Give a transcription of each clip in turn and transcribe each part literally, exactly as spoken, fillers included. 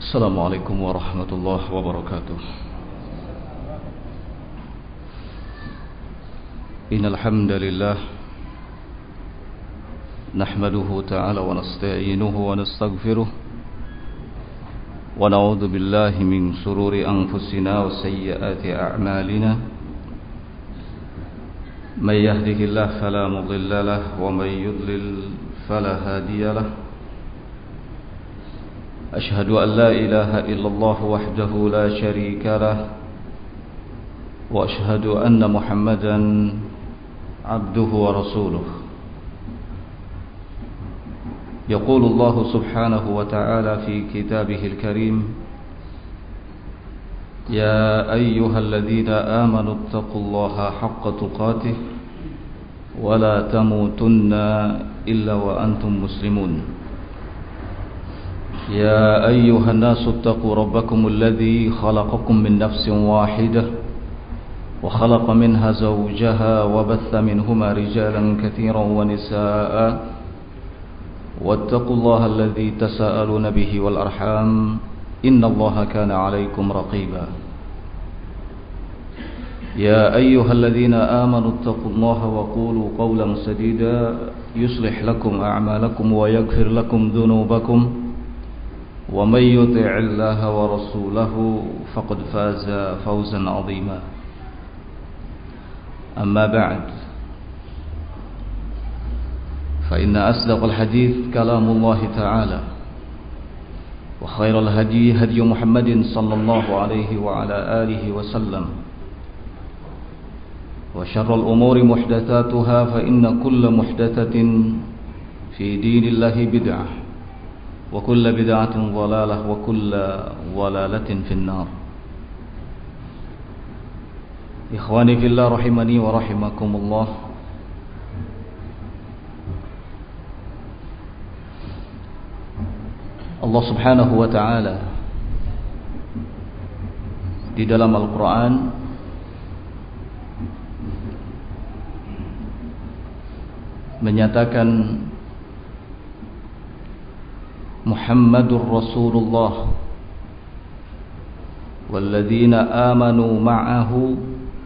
Assalamualaikum warahmatullahi wabarakatuh. Innal hamdalillah nahmaduhu ta'ala wa nasta'inuhu wa nastaghfiruh wa na'udzu billahi min shururi anfusina wa sayyiati a'malina. May yahdihillahu fala mudilla lahu wa may yudlil fala hadiya lahu. أشهد أن لا إله إلا الله وحده لا شريك له وأشهد أن محمدا عبده ورسوله. يقول الله سبحانه وتعالى في كتابه الكريم: يا أيها الذين آمنوا اتقوا الله حق تقاته ولا تموتن إلا وأنتم مسلمون. يا أيها الناس اتقوا ربكم الذي خلقكم من نفس واحدة وخلق منها زوجها وبث منهما رجالا كثيرا ونساء واتقوا الله الذي تساءلون به والأرحام إن الله كان عليكم رقيبا. يا أيها الذين آمنوا اتقوا الله وقولوا قولا سديدا يصلح لكم أعمالكم ويغفر لكم ذنوبكم ومن يطع الله ورسوله فقد فاز فوزا عظيما. أما بعد، فإن أصدق الحديث كلام الله تعالى وخير الهدي هدي محمد صلى الله عليه وعلى آله وسلم وشر الأمور محدثاتها فإن كل محدثة في دين الله بدعة وكل بدعة ضلالة وكل ضلالة في النار. إخواني في الله رحمني ورحمكم الله. Allah subhanahu wa ta'ala di dalam Al-Quran menyatakan Muhammadur Rasulullah walladzina amanu ma'ahu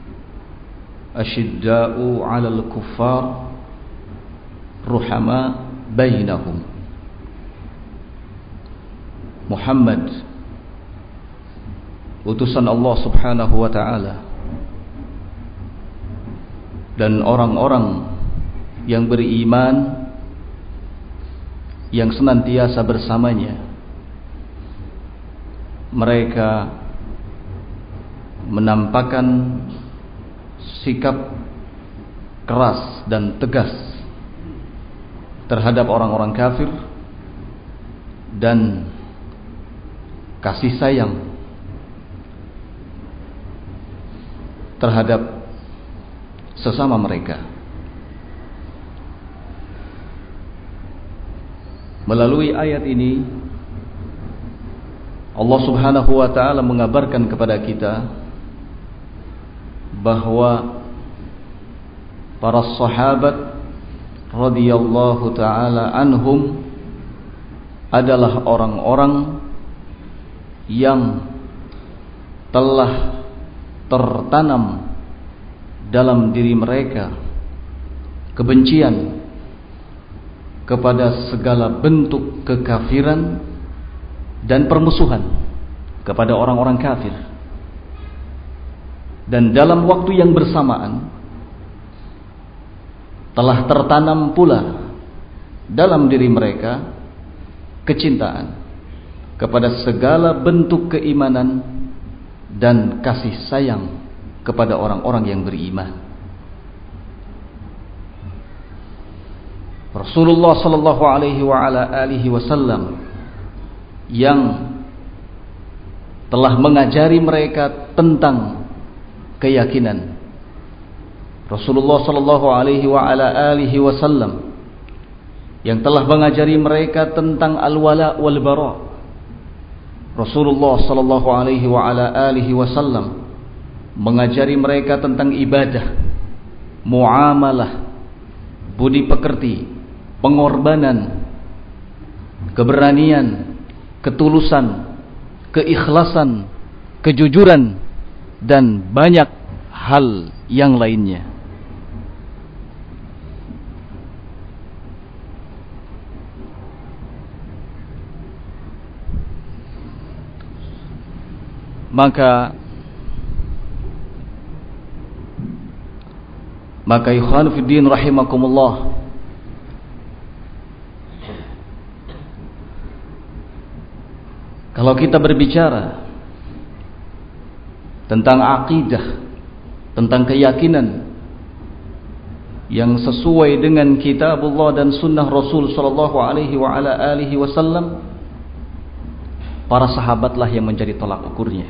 ashidda'u 'alal kuffar ruhama bainahum. Muhammad, utusan Allah subhanahu wa ta'ala, dan orang-orang yang beriman yang senantiasa bersamanya, mereka menampakkan sikap keras dan tegas terhadap orang-orang kafir dan kasih sayang terhadap sesama mereka. Melalui ayat ini Allah subhanahu wa ta'ala mengabarkan kepada kita bahwa para sahabat radhiyallahu ta'ala anhum adalah orang-orang yang telah tertanam dalam diri mereka kebencian kepada segala bentuk kekafiran dan permusuhan kepada orang-orang kafir. Dan dalam waktu yang bersamaan telah tertanam pula dalam diri mereka kecintaan kepada segala bentuk keimanan dan kasih sayang kepada orang-orang yang beriman. Rasulullah sallallahu alaihi wa ala alihi wasallam yang telah mengajari mereka tentang keyakinan. Rasulullah sallallahu alaihi wa ala alihi wasallam yang telah mengajari mereka tentang al-wala wal bara. Rasulullah sallallahu alaihi wa ala alihi wasallam mengajari mereka tentang ibadah, muamalah, budi pekerti, pengorbanan, keberanian, ketulusan, keikhlasan, kejujuran, dan banyak hal yang lainnya. Maka maka ikhwan fiddin rahimakumullah, kalau kita berbicara tentang akidah, tentang keyakinan yang sesuai dengan kitabullah dan sunnah Rasul sallallahu alaihi wa ala alihi wasallam, para sahabatlah yang menjadi tolak ukurnya.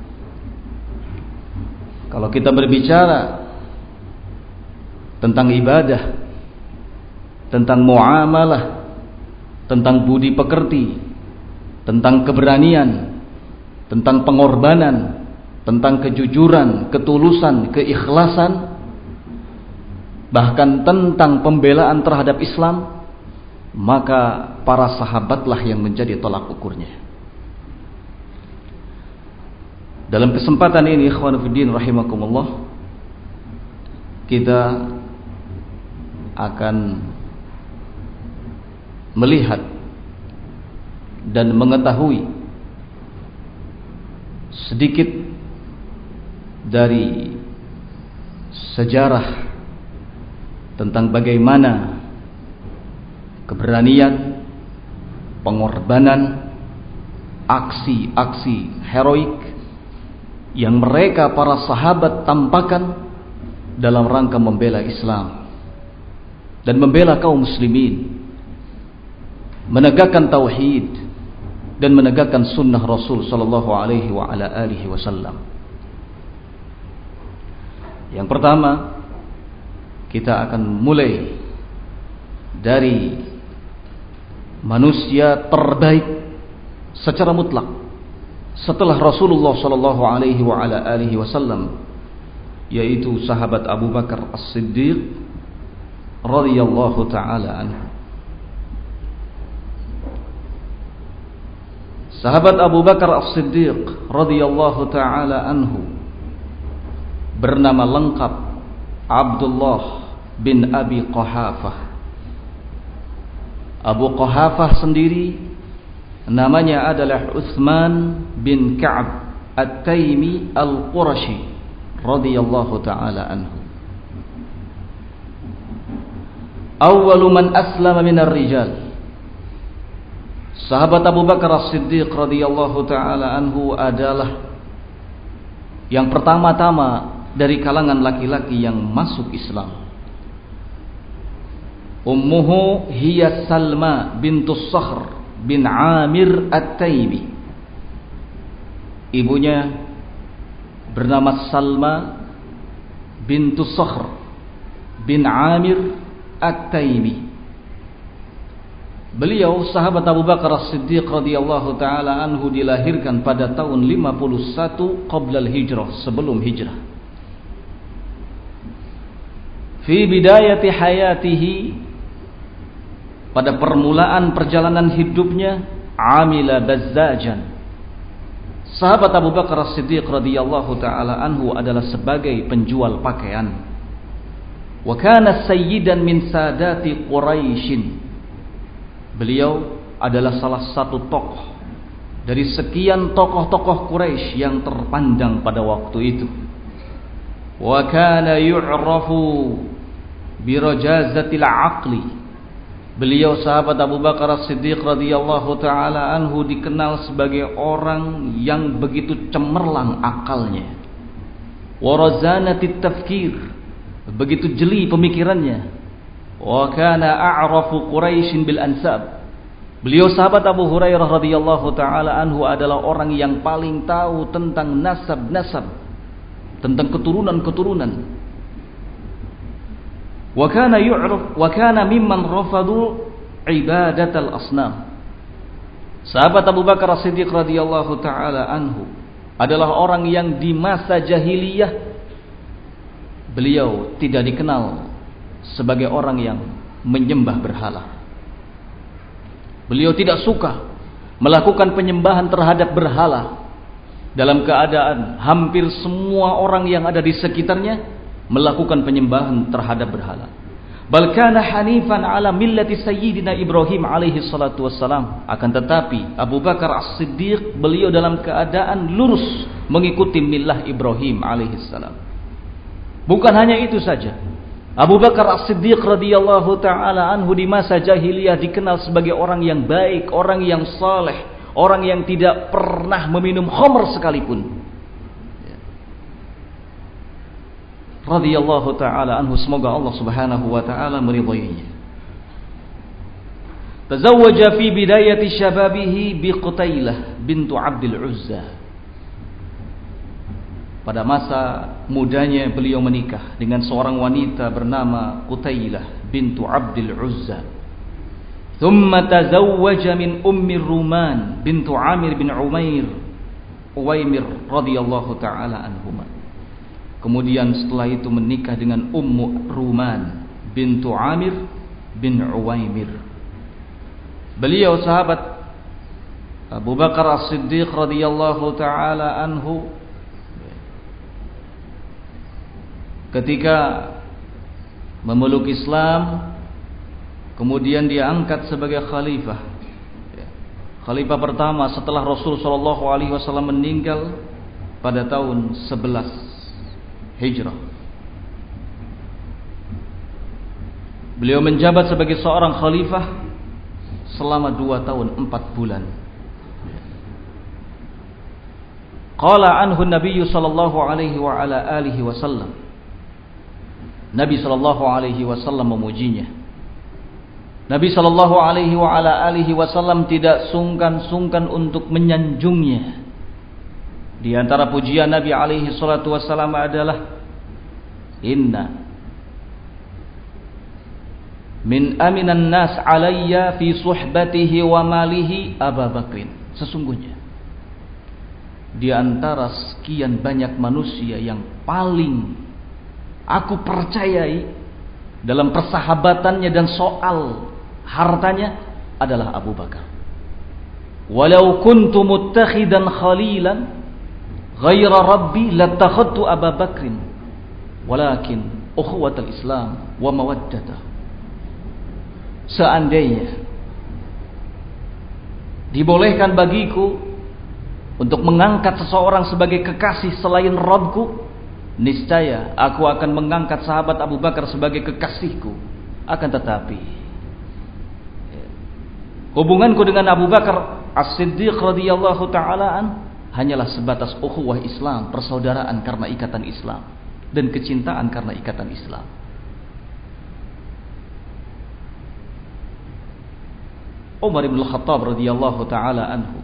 Kalau kita berbicara tentang ibadah, tentang muamalah, tentang budi pekerti, tentang keberanian, tentang pengorbanan, tentang kejujuran, ketulusan, keikhlasan, bahkan tentang pembelaan terhadap Islam, maka para sahabatlah yang menjadi tolak ukurnya. Dalam kesempatan ini ikhwan fillah rahimakumullah, kita akan melihat dan mengetahui sedikit dari sejarah tentang bagaimana keberanian, pengorbanan, aksi-aksi heroik yang mereka para sahabat tampakkan dalam rangka membela Islam dan membela kaum muslimin, menegakkan tauhid dan menegakkan sunnah Rasul sallallahu alaihi wa ala alihi wasallam. Yang pertama, kita akan mulai dari manusia terbaik secara mutlak setelah Rasulullah sallallahu alaihi wa ala alihi wasallam, yaitu sahabat Abu Bakar As-Siddiq radhiyallahu taala anhu. Sahabat Abu Bakar As-Siddiq radhiyallahu taala anhu bernama lengkap Abdullah bin Abi Quhafah. Abu Quhafah sendiri namanya adalah Utsman bin Ka'ab At-Taimi Al-Qurashi radhiyallahu taala anhu. Awwalu man aslama minar rijal. Sahabat Abu Bakar As-Siddiq radhiyallahu taala anhu adalah yang pertama-tama dari kalangan laki-laki yang masuk Islam. Ummuhu hiya Salma bintus Sakhr bin Amir At-Taimi. Ibunya bernama Salma bintus Sakhr bin Amir At-Taimi. Beliau sahabat Abu Bakar As-Siddiq radhiyallahu taala anhu dilahirkan pada tahun lima puluh satu qabla al-hijrah, sebelum hijrah. Fi bidayati hayatihi, pada permulaan perjalanan hidupnya, amila bazzajan. Sahabat Abu Bakar As-Siddiq radhiyallahu taala anhu adalah sebagai penjual pakaian. Wa kana sayyidan min sadati Quraisy. Beliau adalah salah satu tokoh dari sekian tokoh-tokoh Quraisy yang terpandang pada waktu itu. Wa kana yu'rafu bi rajazatil aqli. Beliau sahabat Abu Bakar As-Siddiq radhiyallahu taala anhu dikenal sebagai orang yang begitu cemerlang akalnya. Wa razanatit tafkir, begitu jeli pemikirannya. Wa kana a'rafu Quraisy bil ansab. Beliau sahabat Abu Hurairah radhiyallahu taala anhu adalah orang yang paling tahu tentang nasab-nasab, tentang keturunan-keturunan. Wa kana yu'raf wa kana mimman rafadu ibadatal asnam. Sahabat Abu Bakar As-Siddiq radhiyallahu taala anhu adalah orang yang di masa jahiliyah beliau tidak dikenal sebagai orang yang menyembah berhala. Beliau tidak suka melakukan penyembahan terhadap berhala, dalam keadaan hampir semua orang yang ada di sekitarnya melakukan penyembahan terhadap berhala. Bal kana hanifan ala millati sayyidina Ibrahim alaihi salatu wassalam. Akan tetapi Abu Bakar As-Siddiq, beliau dalam keadaan lurus mengikuti millah Ibrahim alaihi salam. Bukan hanya itu saja, Abu Bakar As-Siddiq radhiyallahu taala anhu di masa jahiliyah dikenal sebagai orang yang baik, orang yang saleh, orang yang tidak pernah meminum khamr sekalipun. Radhiyallahu taala anhu, semoga Allah Subhanahu wa taala meridainya. Tazawwaja fi bidayati syababihi bi Qutailah bintu Abdul Uzza. Pada masa mudanya beliau menikah dengan seorang wanita bernama Qutailah bintu Abdul Uzza. Thumma tazawwaja min Ummi Ruman bintu Amir bin Umair Uwaimir radhiyallahu taala anhuma. Kemudian setelah itu menikah dengan Ummu Ruman bintu Amir bin Uwaimir. Beliau sahabat Abu Bakar As-Siddiq radhiyallahu taala anhu ketika memeluk Islam, kemudian dia angkat sebagai khalifah. Khalifah pertama setelah Rasul sallallahu alaihi wasallam meninggal pada tahun sebelas Hijrah. Beliau menjabat sebagai seorang khalifah selama dua tahun empat bulan. Qala anhu Nabi sallallahu alaihi wa ala alihi wasallam. Nabi sallallahu alaihi wasallam memujinya. Nabi sallallahu alaihi wa ala alihi wasallam tidak sungkan-sungkan untuk menyanjungnya. Di antara pujian Nabi alaihi salatu wasallam adalah inna min aminan nas alayya fi suhbatihi wa malihi Abu Bakrin. Sesungguhnya di antara sekian banyak manusia yang paling aku percayai dalam persahabatannya dan soal hartanya adalah Abu Bakar. Walau kuntu muttakhidan khalilan ghaira rabbi latakhadtu Abu Bakrin walakin ukhuwatul Islam wa mawaddatah. Seandainya dibolehkan bagiku untuk mengangkat seseorang sebagai kekasih selain Rabbku, niscaya aku akan mengangkat sahabat Abu Bakar sebagai kekasihku. Akan tetapi hubunganku dengan Abu Bakar As-Siddiq radhiyallahu taala an hanyalah sebatas ukhuwah Islam, persaudaraan karena ikatan Islam dan kecintaan karena ikatan Islam. Umar bin Khattab radhiyallahu taala anhu,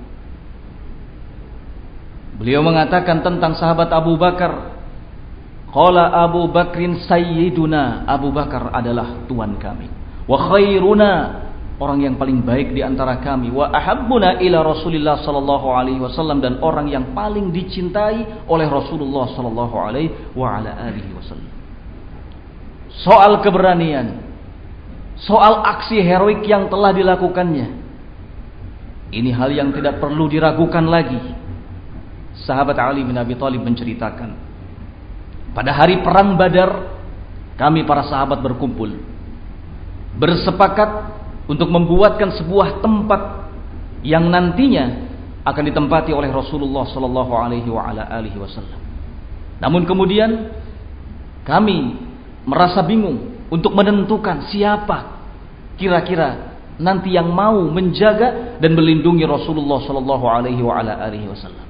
beliau mengatakan tentang sahabat Abu Bakar, qala Abu Bakrin sayyiduna, Abu Bakar adalah tuan kami, wa khairuna, orang yang paling baik di antara kami, wa ahabbuna ila Rasulillah sallallahu alaihi wasallam, dan orang yang paling dicintai oleh Rasulullah sallallahu alaihi wa ala alihi wasallam. Soal keberanian, soal aksi heroik yang telah dilakukannya, ini hal yang tidak perlu diragukan lagi. Sahabat Ali bin Abi Thalib menceritakan, pada hari perang Badar kami para sahabat berkumpul, bersepakat untuk membuatkan sebuah tempat yang nantinya akan ditempati oleh Rasulullah sallallahu alaihi wa ala alihi wasallam. Namun kemudian kami merasa bingung untuk menentukan siapa kira-kira nanti yang mau menjaga dan melindungi Rasulullah sallallahu alaihi wa ala alihi wasallam.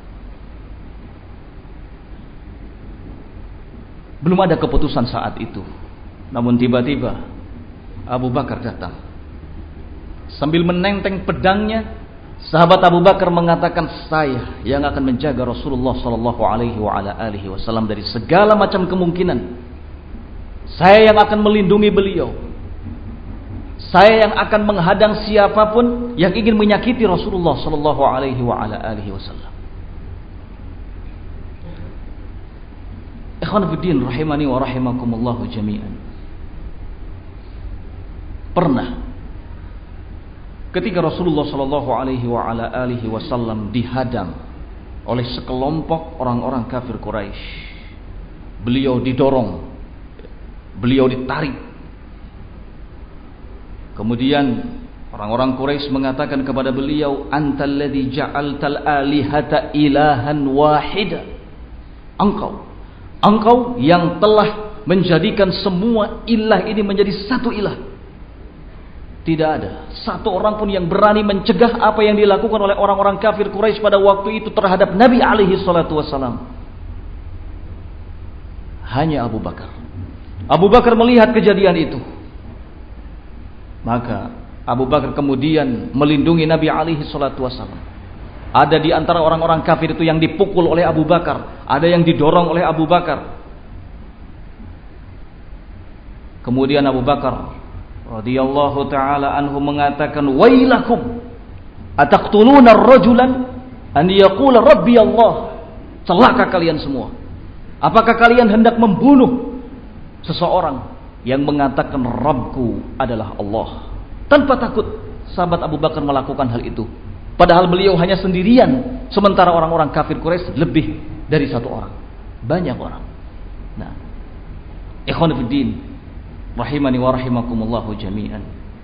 Belum ada keputusan saat itu. Namun tiba-tiba Abu Bakar datang sambil menenteng pedangnya. Sahabat Abu Bakar mengatakan, saya yang akan menjaga Rasulullah sallallahu alaihi wa ala alihi wasallam dari segala macam kemungkinan. Saya yang akan melindungi beliau. Saya yang akan menghadang siapapun yang ingin menyakiti Rasulullah sallallahu alaihi wa ala alihi wasallam. Ikhwan fillah rahimani wa rahimakumullah jami'an. Pernah ketika Rasulullah Shallallahu Alaihi Wasallam dihadang oleh sekelompok orang-orang kafir Quraisy, beliau didorong, beliau ditarik. Kemudian orang-orang Quraisy mengatakan kepada beliau, "Antal ladzi ja'altal alihata ilahan wahida." Engkau, engkau yang telah menjadikan semua ilah ini menjadi satu ilah. Tidak ada satu orang pun yang berani mencegah apa yang dilakukan oleh orang-orang kafir Quraisy pada waktu itu terhadap Nabi alaihi salatu wassalam. Hanya Abu Bakar. Abu Bakar melihat kejadian itu. Maka Abu Bakar kemudian melindungi Nabi alaihi salatu wassalam. Ada di antara orang-orang kafir itu yang dipukul oleh Abu Bakar, ada yang didorong oleh Abu Bakar. Kemudian Abu Bakar radhiyallahu taala anhu mengatakan, "Wailakum ataqtuluna ar-rajulan an yaqula rabbi Allah." Celaka kalian semua. Apakah kalian hendak membunuh seseorang yang mengatakan Rabbku adalah Allah? Tanpa takut sahabat Abu Bakar melakukan hal itu. Padahal beliau hanya sendirian, sementara orang-orang kafir Quraisy lebih dari satu orang. Banyak orang. Nah, ikhwan fiddin rahimani wa rahimakumullahu jami'an.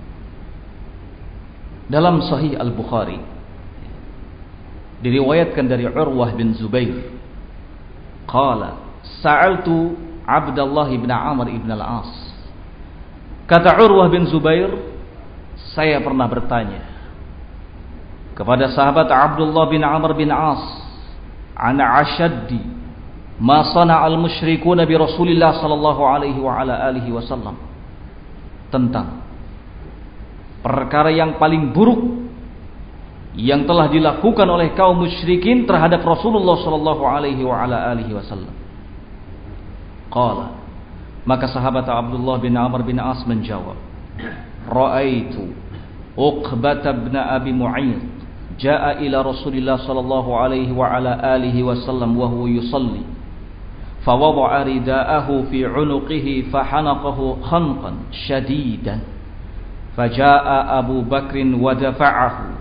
Dalam Sahih Al-Bukhari diriwayatkan dari Urwah bin Zubair, qala sa'altu Abdullah bin Amr ibn al-As. Kata Urwah bin Zubair, saya pernah bertanya kepada sahabat Abdullah bin Amr bin As, ana ashaddi ma sana'al musyrikuna bi Rasulillah sallallahu alaihi wa ala alihi wasallam, tentang perkara yang paling buruk yang telah dilakukan oleh kaum musyrikin terhadap Rasulullah sallallahu alaihi wa ala alihi wasallam. Qala, maka sahabat Abdullah bin Amr bin As menjawab, ra'aitu Uqbah bin Abi Mu'ayyid jaa ila Rasulillah sallallahu alaihi wa ala alihi wasallam wa huwa yusalli fawada'a ridaahu fi 'unuqihi fahanaqahu khanqan shadidan fajaa Abu Bakrin wa dafa'ahu.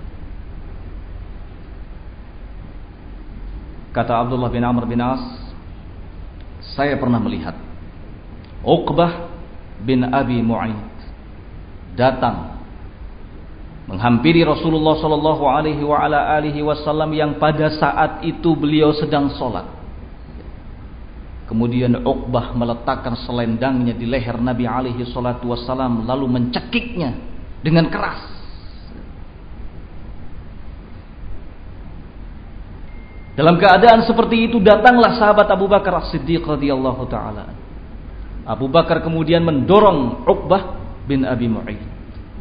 Kata Abdullah bin Amr bin As, saya pernah melihat Uqbah bin Abi Mu'ayyid datang menghampiri Rasulullah sallallahu alaihi wa ala alihi wasallam yang pada saat itu beliau sedang sholat. Kemudian Uqbah meletakkan selendangnya di leher Nabi alaihi salatu wasallam lalu mencekiknya dengan keras. Dalam keadaan seperti itu datanglah sahabat Abu Bakar As-Siddiq radhiyallahu taala. Abu Bakar kemudian mendorong Uqbah bin Abi Mu'ayyid.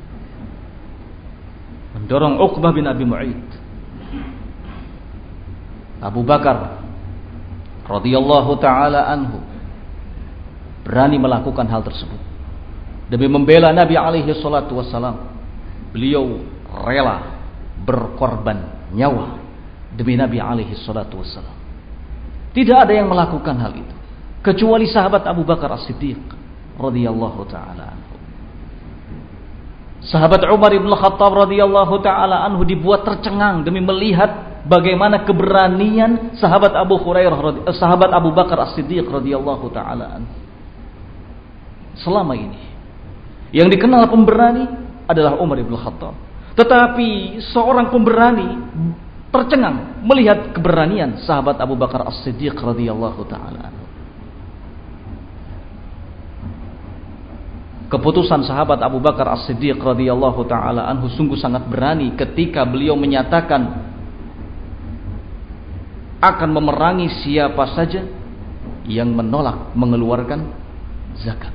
Mendorong Uqbah bin Abi Mu'ayyid. Abu Bakar radhiyallahu taala anhu berani melakukan hal tersebut demi membela Nabi alaihi salatu wassalam. Beliau rela berkorban nyawa demi Nabi alaihi salatu wassalam. Tidak ada yang melakukan hal itu kecuali sahabat Abu Bakar As-Siddiq radhiyallahu taala anhu. Sahabat Umar ibn Khattab radhiyallahu taala anhu dibuat tercengang demi melihat bagaimana keberanian sahabat Abu Hurairah, sahabat Abu Bakar As-Siddiq radhiyallahu taala anhu. Selama ini yang dikenal pemberani adalah Umar ibn Khattab. Tetapi seorang pemberani tercengang melihat keberanian sahabat Abu Bakar As-Siddiq radhiyallahu taala anhu. Keputusan sahabat Abu Bakar As-Siddiq radhiyallahu taala anhu sungguh sangat berani ketika beliau menyatakan akan memerangi siapa saja yang menolak mengeluarkan zakat.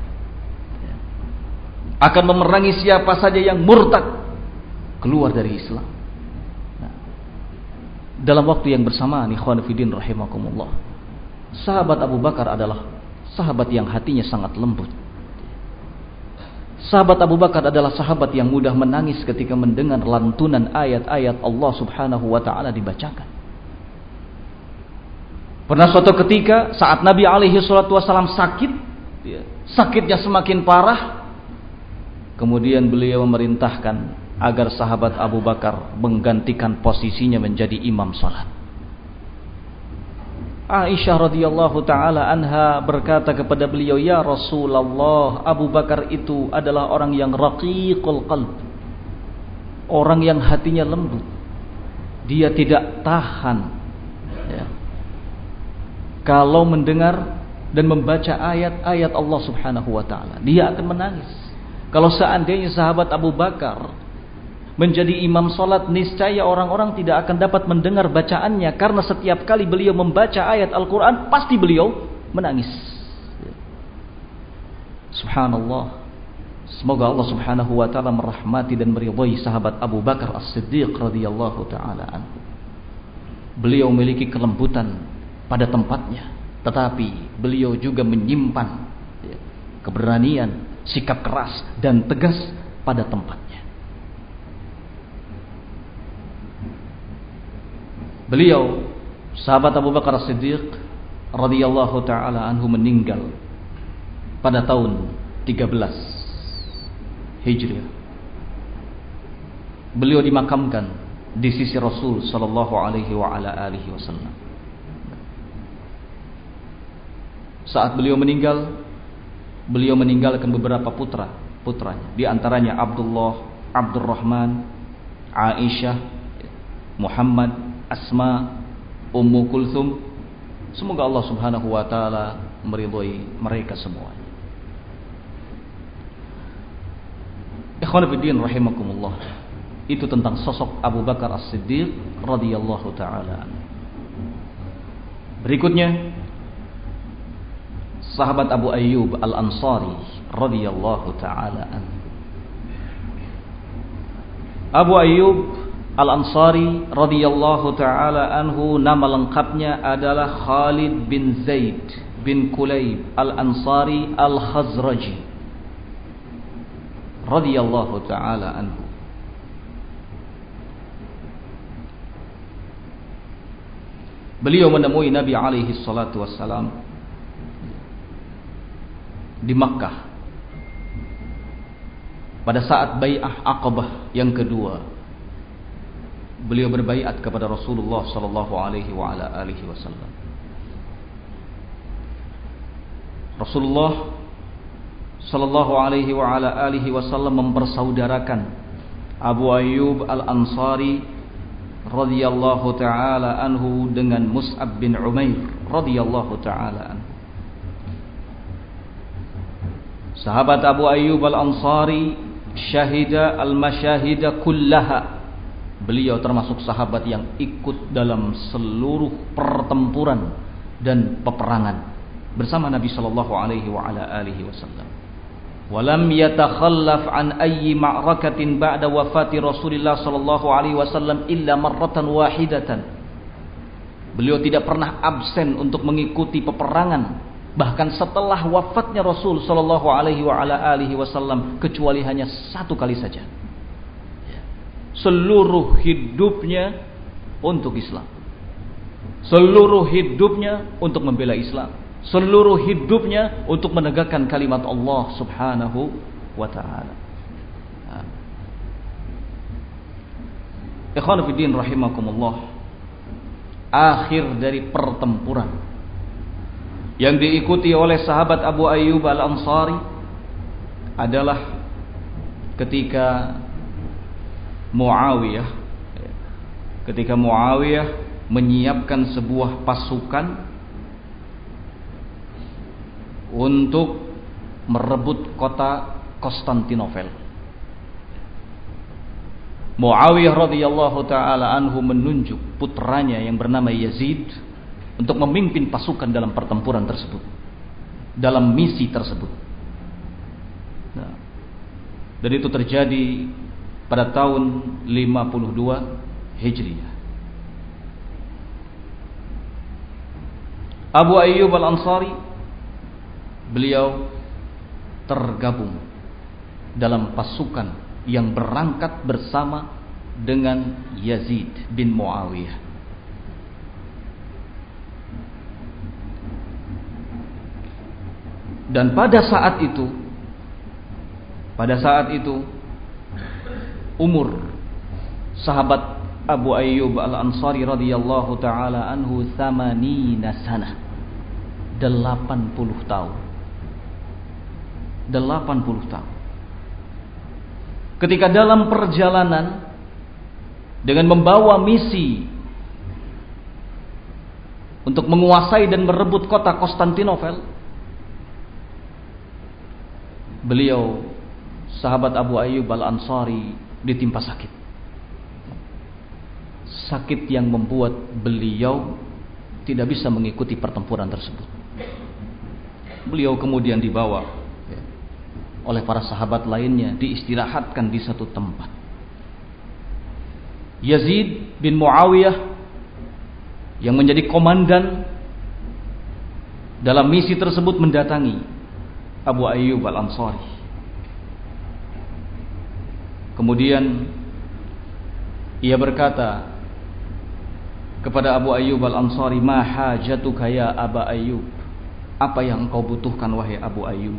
Akan memerangi siapa saja yang murtad keluar dari Islam. Nah, dalam waktu yang bersamaan, ikhwan fillah rahimakumullah, sahabat Abu Bakar adalah sahabat yang hatinya sangat lembut. Sahabat Abu Bakar adalah sahabat yang mudah menangis ketika mendengar lantunan ayat-ayat Allah Subhanahu wa taala dibacakan. Pernah suatu ketika saat Nabi alaihi salatu wasallam sakit, sakitnya semakin parah, kemudian beliau memerintahkan agar sahabat Abu Bakar menggantikan posisinya menjadi imam salat. Aisyah radhiyallahu taala anha berkata kepada beliau, "Ya Rasulullah, Abu Bakar itu adalah orang yang raqiqul qalb, orang yang hatinya lembut. Dia tidak tahan ya, kalau mendengar dan membaca ayat-ayat Allah Subhanahu wa taala. Dia akan menangis. Kalau seandainya sahabat Abu Bakar menjadi imam salat, niscaya orang-orang tidak akan dapat mendengar bacaannya, karena setiap kali beliau membaca ayat Al-Quran pasti beliau menangis." Subhanallah. Semoga Allah Subhanahu wa taala merahmati dan meridhai sahabat Abu Bakar As-Siddiq radhiyallahu taala anhu. Beliau memiliki kelembutan pada tempatnya, tetapi beliau juga menyimpan keberanian, sikap keras dan tegas pada tempatnya. Beliau, sahabat Abu Bakar As-Siddiq radhiyallahu taala anhu, meninggal pada tahun tiga belas Hijriah. Beliau dimakamkan di sisi Rasul sallallahu alaihi wa ala alihi wasallam. Saat beliau meninggal, beliau meninggalkan beberapa putra putranya, di antaranya Abdullah, Abdurrahman, Aisyah, Muhammad, Asma, Ummu Kulthum. Semoga Allah Subhanahu wa taala meridhai mereka semua. Ikhwan fillah rahimakumullah. Itu tentang sosok Abu Bakar As-Siddiq radhiyallahu taala. Berikutnya sahabat Abu Ayyub Al-Ansari radhiyallahu taala anhu. Abu Ayyub Al-Ansari radhiyallahu taala anhu, nama lengkapnya adalah Khalid bin Zaid bin Kulayb Al-Ansari Al-Khazraji radhiyallahu taala anhu. Beliau menemui Nabi alaihi salatu wassalam di Makkah pada saat Bai'ah Aqabah yang kedua. Beliau berbaiat kepada Rasulullah sallallahu alaihi wa ala alihi wasallam. Rasulullah sallallahu alaihi wa ala alihi wasallam mempersaudarakan Abu Ayyub Al-Ansari radhiyallahu taala anhu dengan Mus'ab bin Umair radhiyallahu taala anhu. Sahabat Abu Ayyub Al-Ansari syahida al-masyahida kullaha. Beliau termasuk sahabat yang ikut dalam seluruh pertempuran dan peperangan bersama Nabi sallallahu alaihi wa ala alihi wasallam. Walam yatakhallaf an ayyi ma'rakatin ba'da wafati Rasulullah sallallahu alaihi wasallam illa marratan wahidatan. Beliau tidak pernah absen untuk mengikuti peperangan bahkan setelah wafatnya Rasul sallallahu alaihi wa ala alihi wasallam, kecuali hanya satu kali saja. Seluruh hidupnya untuk Islam, seluruh hidupnya untuk membela Islam, seluruh hidupnya untuk menegakkan kalimat Allah Subhanahu wa ta'ala. Ikhwan fillah rahimakumullah. Akhir dari pertempuran yang diikuti oleh sahabat Abu Ayyub Al-Ansari adalah ketika Muawiyah ketika Muawiyah menyiapkan sebuah pasukan untuk merebut kota Konstantinopel. Muawiyah radhiyallahu taala anhu menunjuk putranya yang bernama Yazid untuk memimpin pasukan dalam pertempuran tersebut, dalam misi tersebut. Nah, dan itu terjadi pada tahun lima puluh dua Hijriah. Abu Ayyub Al-Ansari, beliau tergabung dalam pasukan yang berangkat bersama dengan Yazid bin Muawiyah. Dan pada saat itu pada saat itu umur sahabat Abu Ayyub Al-Ansari radhiyallahu taala anhu thamanina sanah, delapan puluh tahun. delapan puluh tahun. Ketika dalam perjalanan dengan membawa misi untuk menguasai dan merebut kota Konstantinopel, beliau sahabat Abu Ayyub Al-Ansari ditimpa sakit. Sakit yang membuat beliau tidak bisa mengikuti pertempuran tersebut. Beliau kemudian dibawa oleh para sahabat lainnya, diistirahatkan di satu tempat. Yazid bin Muawiyah yang menjadi komandan dalam misi tersebut mendatangi Abu Ayyub Al-Ansari. Kemudian ia berkata kepada Abu Ayyub Al-Ansari, "Ma hajatuka ya Aba Ayyub?" Apa yang engkau butuhkan wahai Abu Ayyub?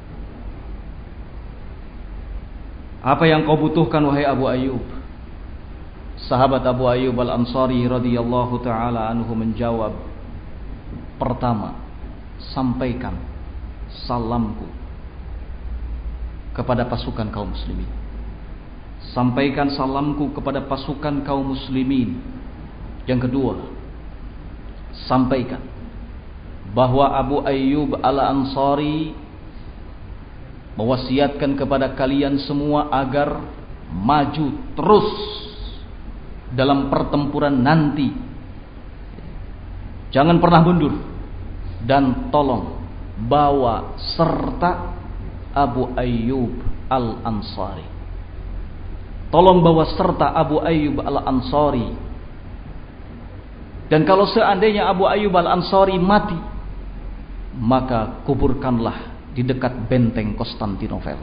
Apa yang kau butuhkan wahai Abu Ayyub? Sahabat Abu Ayyub Al-Ansari radhiyallahu taala anhu menjawab, "Pertama, sampaikan salamku kepada pasukan kaum muslimin. Sampaikan salamku kepada pasukan kaum muslimin. Yang kedua, sampaikan bahwa Abu Ayyub Al-Ansari mewasiatkan kepada kalian semua agar maju terus dalam pertempuran nanti. Jangan pernah mundur, dan tolong bawa serta Abu Ayyub Al-Ansari. Tolong bawa serta Abu Ayyub Al-Ansari. Dan kalau seandainya Abu Ayyub Al-Ansari mati, maka kuburkanlah di dekat benteng Konstantinopel."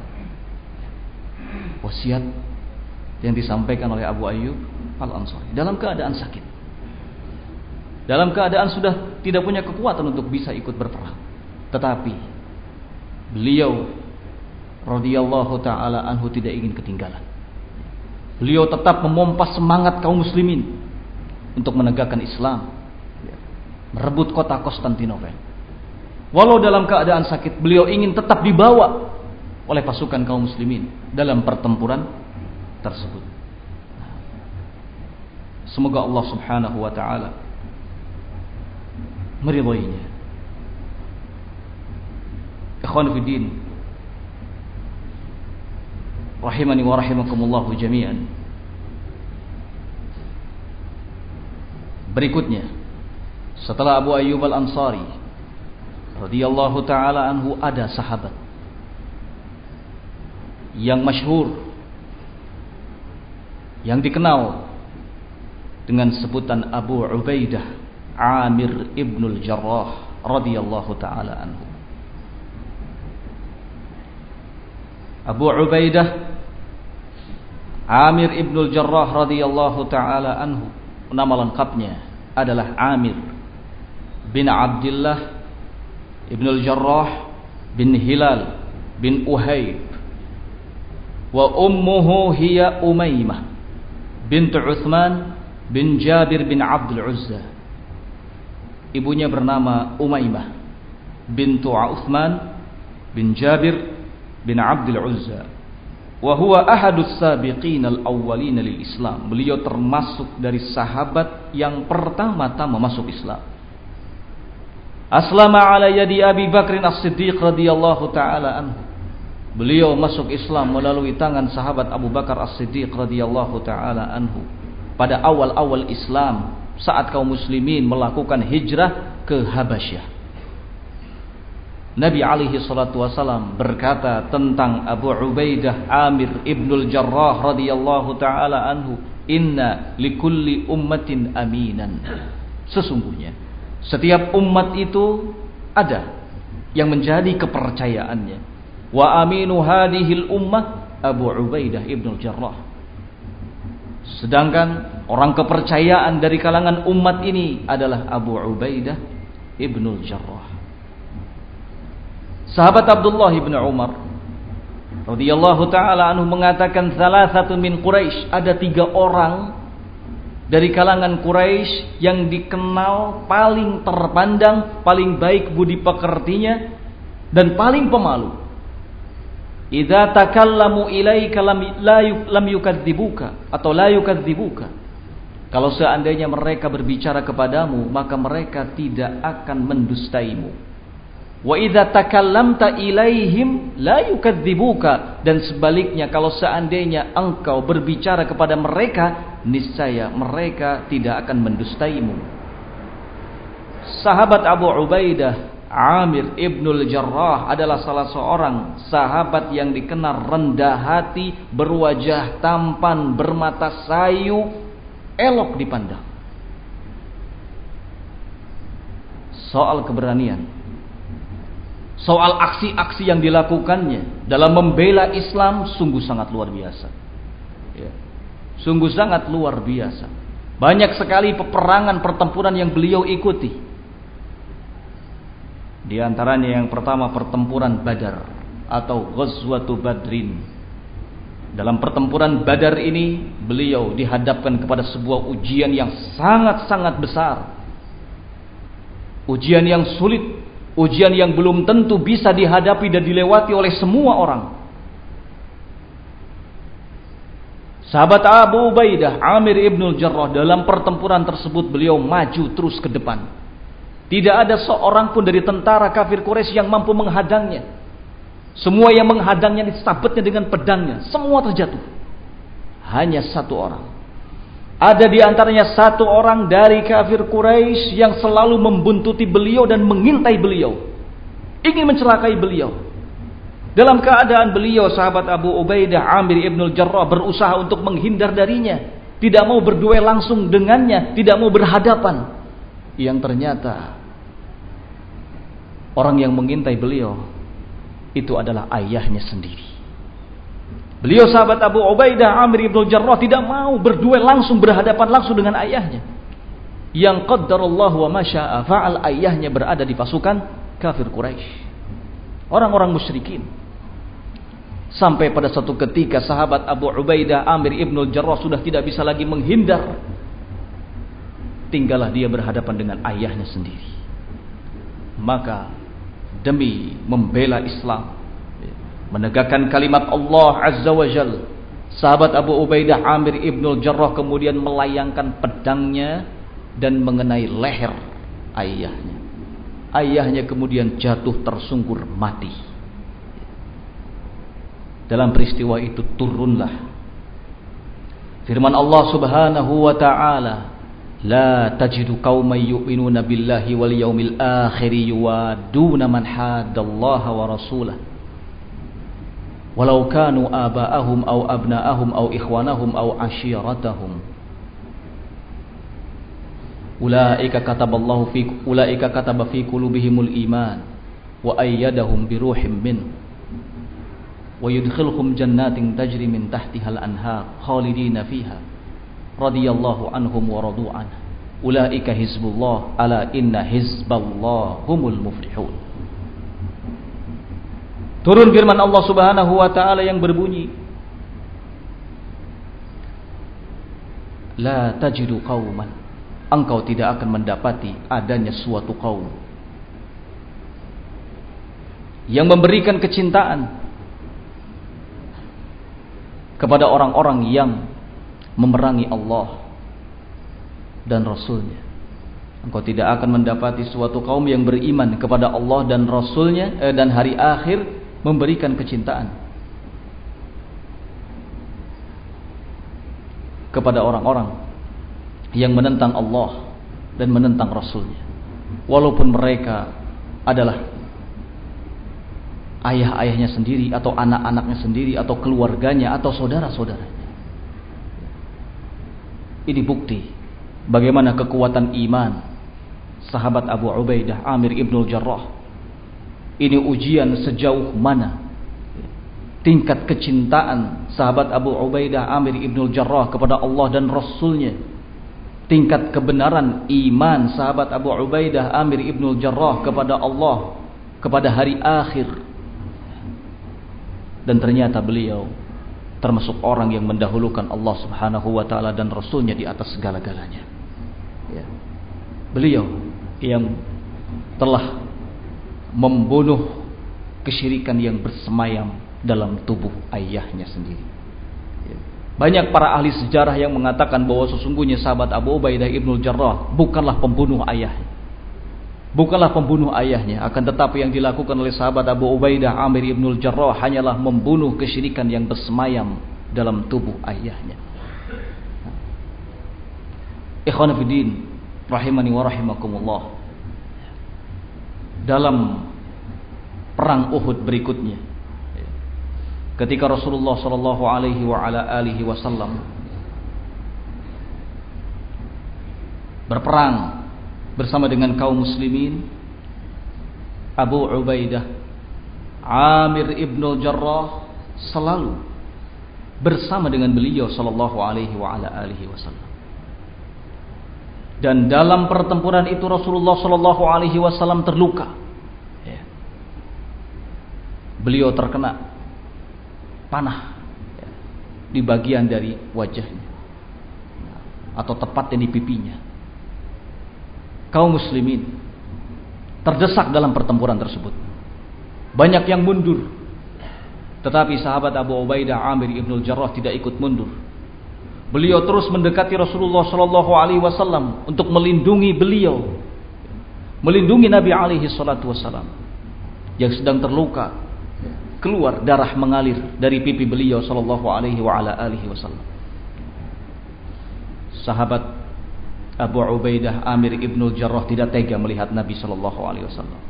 Wasiat yang disampaikan oleh Abu Ayyub Al-Ansari dalam keadaan sakit, dalam keadaan sudah tidak punya kekuatan untuk bisa ikut berperang, tetapi beliau radhiyallahu taala anhu tidak ingin ketinggalan. Beliau tetap memompa semangat kaum muslimin untuk menegakkan Islam, merebut kota Konstantinopel. Walau dalam keadaan sakit, beliau ingin tetap dibawa oleh pasukan kaum muslimin dalam pertempuran tersebut. Semoga Allah subhanahu wa ta'ala meridhoinya. Ikhwan fiddin, rahimani wa rahimakumullahu jami'an. Berikutnya, setelah Abu Ayyub Al-Ansari radhiyallahu taala anhu, ada sahabat yang masyhur, yang dikenal dengan sebutan Abu Ubaidah Amir ibnul Jarrah radhiyallahu taala anhu. Abu Ubaidah Amir ibnul Jarrah radhiyallahu taala anhu, nama lengkapnya adalah Amir bin Abdullah ibnul Jarrah bin Hilal bin Uhayb, wa ummuhu hiya Umaymah bint Uthman bin Jabir bin Abdul Uzza. Ibunya bernama Umaymah bintu Uthman bin Jabir bin Abdul Uzza, wa huwa ahadus sabiqin al-awwalin lil Islam. Beliau termasuk dari sahabat yang pertama-tama masuk Islam. Aslama ala yadi Abi Bakrin As-Siddiq radhiyallahu taala anhu. Beliau masuk Islam melalui tangan sahabat Abu Bakar As-Siddiq radhiyallahu taala anhu pada awal-awal Islam, saat kaum muslimin melakukan hijrah ke Habasyah. Nabi alaihi salatu wasalam berkata tentang Abu Ubaidah Amir ibnul Jarrah radhiyallahu taala anhu, "Inna likulli ummatin aminan." Sesungguhnya setiap umat itu ada yang menjadi kepercayaannya. Wa aminu hadhil ummah Abu Ubaidah ibnul Jarrah. Sedangkan orang kepercayaan dari kalangan umat ini adalah Abu Ubaidah ibnul Jarrah. Sahabat Abdullah ibn Umar radhiyallahu taala anhu mengatakan salasatu min Quraisy, ada tiga orang dari kalangan Quraisy yang dikenal paling terpandang, paling baik budi pekertinya dan paling pemalu. Idza takallamu ilaika lam yukadzibuka atau la yukadzibuka. Kalau seandainya mereka berbicara kepadamu, maka mereka tidak akan mendustaimu. Wa idza takallamta ilaihim la yukadzibuka, dan sebaliknya kalau seandainya engkau berbicara kepada mereka, niscaya mereka tidak akan mendustaimu. Sahabat Abu Ubaidah Amir ibnul Jarrah adalah salah seorang sahabat yang dikenal rendah hati, berwajah tampan, bermata sayu, elok dipandang. Soal keberanian, soal aksi-aksi yang dilakukannya dalam membela Islam sungguh sangat luar biasa. Ya. Sungguh sangat luar biasa. Banyak sekali peperangan, pertempuran yang beliau ikuti. Di antaranya yang pertama pertempuran Badar atau Ghazwatu Badrin. Dalam pertempuran Badar ini beliau dihadapkan kepada sebuah ujian yang sangat-sangat besar. Ujian yang sulit, ujian yang belum tentu bisa dihadapi dan dilewati oleh semua orang. Sahabat Abu Ubaidah Amir ibnul Jarrah dalam pertempuran tersebut beliau maju terus ke depan. Tidak ada seorang pun dari tentara kafir Quraisy yang mampu menghadangnya. Semua yang menghadangnya disabetnya dengan pedangnya, semua terjatuh. Hanya satu orang. Ada di antaranya satu orang dari kafir Quraisy yang selalu membuntuti beliau dan mengintai beliau, ingin mencelakai beliau. Dalam keadaan beliau, sahabat Abu Ubaidah Amir ibnul Jarrah berusaha untuk menghindar darinya, tidak mau berduel langsung dengannya, tidak mau berhadapan. Yang ternyata orang yang mengintai beliau itu adalah ayahnya sendiri. Beliau sahabat Abu Ubaidah Amir ibnul Jarrah tidak mau berduel langsung, berhadapan langsung dengan ayahnya. Yang qaddarallahu wa ma syaa fa'al, ayahnya berada di pasukan kafir Quraisy, orang-orang musyrikin. Sampai pada suatu ketika sahabat Abu Ubaidah Amir ibnul Jarrah sudah tidak bisa lagi menghindar. Tinggallah dia berhadapan dengan ayahnya sendiri. Maka demi membela Islam, menegakkan kalimat Allah Azza wa Jal, sahabat Abu Ubaidah Amir ibnul Jarrah kemudian melayangkan pedangnya dan mengenai leher ayahnya. Ayahnya kemudian jatuh tersungkur mati. Dalam peristiwa itu turunlah firman Allah Subhanahu wa ta'ala, La tajidu qauman yu'minuna billahi wal yaumil akhir yuwaduna man haddallaha wa rasulah walau kanu aba'ahum aw abna'ahum aw ikhwanahum aw ashiratahum ulaika kataballahu fi ulaika kataba fi qulubihimul iman wa ayyadahum bi ruhim min wa yudkhiluhum jannatin tajri min tahtihal anhar khalidina fiha radhiyallahu anhum wa radu anhu ulaika hizbullah ala inna hizballah humul muflihun. Turun firman Allah Subhanahu wa taala yang berbunyi, La tajidu qauman, engkau tidak akan mendapati adanya suatu kaum yang memberikan kecintaan kepada orang-orang yang memerangi Allah dan Rasulnya. Engkau tidak akan mendapati suatu kaum yang beriman kepada Allah dan Rasulnya eh, dan hari akhir memberikan kecintaan kepada orang-orang yang menentang Allah dan menentang Rasulnya, walaupun mereka adalah ayah-ayahnya sendiri atau anak-anaknya sendiri atau keluarganya atau saudara-saudaranya. Ini bukti bagaimana kekuatan iman sahabat Abu Ubaidah Amir ibnul Jarrah. Ini ujian sejauh mana tingkat kecintaan sahabat Abu Ubaidah Amir ibnul Jarrah kepada Allah dan Rasulnya. Tingkat kebenaran iman sahabat Abu Ubaidah Amir ibnul Jarrah kepada Allah, kepada hari akhir. Dan ternyata beliau termasuk orang yang mendahulukan Allah Subhanahu wa taala dan Rasulnya di atas segala-galanya. Ya. Beliau yang telah membunuh kesyirikan yang bersemayam dalam tubuh ayahnya sendiri. Ya. Banyak para ahli sejarah yang mengatakan bahwa sesungguhnya sahabat Abu Ubaidah ibnul Jarrah bukanlah pembunuh ayahnya. Bukanlah pembunuh ayahnya, akan tetapi yang dilakukan oleh sahabat Abu Ubaidah Amir ibnul Jarrah hanyalah membunuh kesyirikan yang bersemayam dalam tubuh ayahnya. Ikhwan fillah, rahimani wa rahimakumullah. Dalam perang Uhud berikutnya, ketika Rasulullah sallallahu alaihi wa ala alihi wasallam berperang bersama dengan kaum muslimin, Abu Ubaidah Amir ibnul Jarrah selalu bersama dengan beliau sallallahu alaihi wa ala alihi wasallam. Dan dalam pertempuran itu Rasulullah sallallahu alaihi wasallam terluka. Ya. Beliau terkena panah ya, di bagian dari wajahnya atau tepatnya di pipinya. Kaum muslimin terdesak dalam pertempuran tersebut. Banyak yang mundur. Tetapi sahabat Abu Ubaidah Amir ibnul Jarrah tidak ikut mundur. Beliau terus mendekati Rasulullah sallallahu alaihi wasallam untuk melindungi beliau. Melindungi Nabi alaihi salatu wasallam yang sedang terluka. Keluar darah mengalir dari pipi beliau sallallahu alaihi wa ala alihi wasallam. Sahabat Abu Ubaidah Amir ibnul Jarrah tidak tega melihat Nabi sallallahu alaihi wasallam.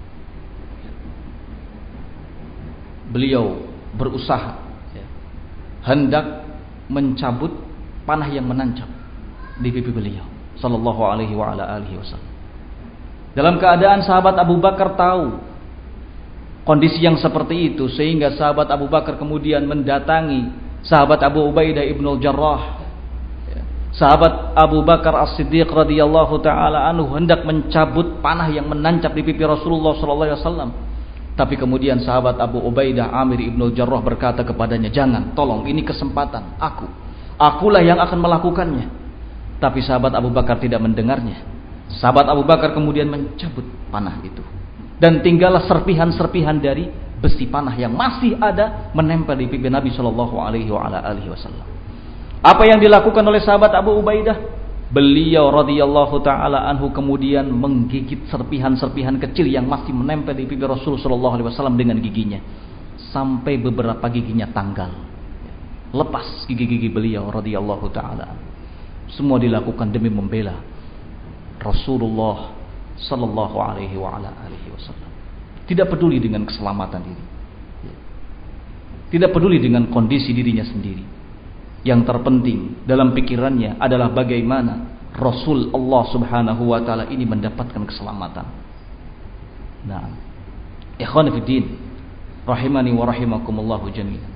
Beliau berusaha ya, hendak mencabut panah yang menancap di pipi beliau sallallahu alaihi wa ala alihi wasallam. Dalam keadaan sahabat Abu Bakar tahu kondisi yang seperti itu, sehingga sahabat Abu Bakar kemudian mendatangi sahabat Abu Ubaidah ibnul Jarrah. Sahabat Abu Bakar As-Siddiq radhiyallahu taala anhu hendak mencabut panah yang menancap di pipi Rasulullah sallallahu alaihi wasallam. Tapi kemudian sahabat Abu Ubaidah Amir ibnul Jarrah berkata kepadanya, "Jangan, tolong, ini kesempatan aku. Akulah yang akan melakukannya." Tapi sahabat Abu Bakar tidak mendengarnya. Sahabat Abu Bakar kemudian mencabut panah itu. Dan tinggallah serpihan-serpihan dari besi panah yang masih ada menempel di pipi Nabi sallallahu alaihi wasallam. Apa yang dilakukan oleh sahabat Abu Ubaidah? Beliau radhiyallahu taala anhu kemudian menggigit serpihan-serpihan kecil yang masih menempel di pipi Rasul sallallahu alaihi wasallam dengan giginya, sampai beberapa giginya tanggal. Lepas gigi-gigi beliau radhiyallahu taala. Semua dilakukan demi membela Rasulullah sallallahu alaihi wa ala alihi wasallam. Tidak peduli dengan keselamatan diri. Tidak peduli dengan kondisi dirinya sendiri. Yang terpenting dalam pikirannya adalah bagaimana Rasul Allah Subhanahu wa taala ini mendapatkan keselamatan. Nah, ikhwan fillah, rahimani wa rahimakumullah jami'an.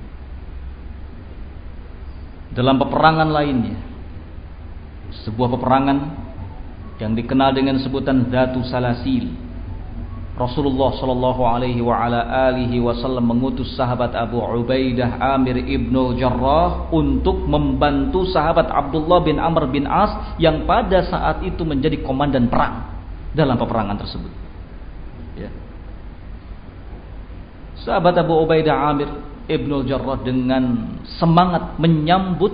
Dalam peperangan lainnya, sebuah peperangan yang dikenal dengan sebutan Dzatu Salasil, Rasulullah sallallahu alaihi wa ala alihi wasallam mengutus sahabat Abu Ubaidah Amir ibnul Jarrah untuk membantu sahabat Abdullah bin Amr bin As yang pada saat itu menjadi komandan perang dalam peperangan tersebut. Ya. Sahabat Abu Ubaidah Amir ibnul Jarrah dengan semangat menyambut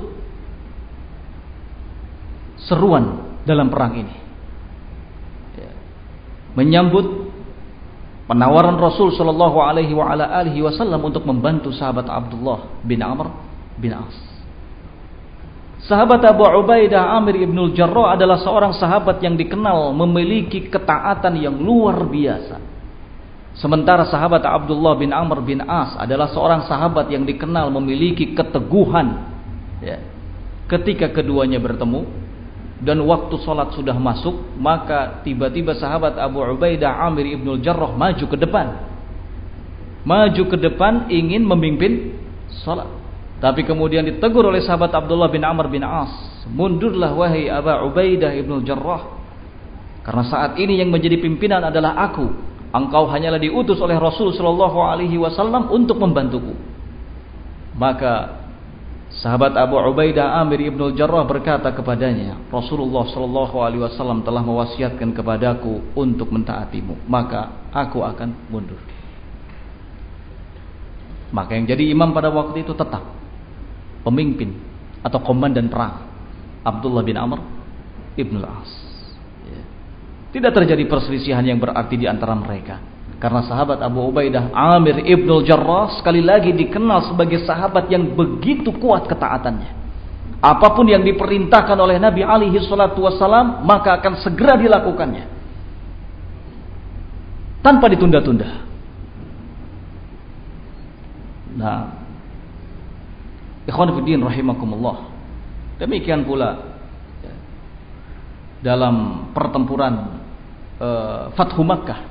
seruan dalam perang ini. Ya. Menyambut penawaran Rasul sallallahu alaihi wa ala alihi wasallam untuk membantu sahabat Abdullah bin Amr bin As. Sahabat Abu Ubaidah Amir ibnul Jarrah adalah seorang sahabat yang dikenal memiliki ketaatan yang luar biasa. Sementara sahabat Abdullah bin Amr bin As adalah seorang sahabat yang dikenal memiliki keteguhan. Ya. Ketika keduanya bertemu dan waktu sholat sudah masuk, maka tiba-tiba sahabat Abu Ubaidah Amir ibnul Jarrah maju ke depan. Maju ke depan ingin memimpin sholat. Tapi kemudian ditegur oleh sahabat Abdullah bin Amr bin As. Mundurlah wahai Abu Ubaidah ibnul Jarrah. Karena saat ini yang menjadi pimpinan adalah aku. Engkau hanyalah diutus oleh Rasul sallallahu alaihi wasallam untuk membantuku. Maka sahabat Abu Ubaidah Amir ibn Jarrah berkata kepadanya, Rasulullah sallallahu alaihi wasallam telah mewasiatkan kepadaku untuk mentaatimu, maka aku akan mundur. Maka yang jadi imam pada waktu itu tetap pemimpin atau komandan perang Abdullah bin Amr ibn al-As. Tidak terjadi perselisihan yang berarti di antara mereka, karena sahabat Abu Ubaidah Amir ibn Jarrah sekali lagi dikenal sebagai sahabat yang begitu kuat ketaatannya. Apapun yang diperintahkan oleh Nabi alaihi salatu wassalam, maka akan segera dilakukannya tanpa ditunda-tunda. Nah, ikhwan fillah rahimakumullah, demikian pula dalam pertempuran uh, Fathu Makkah,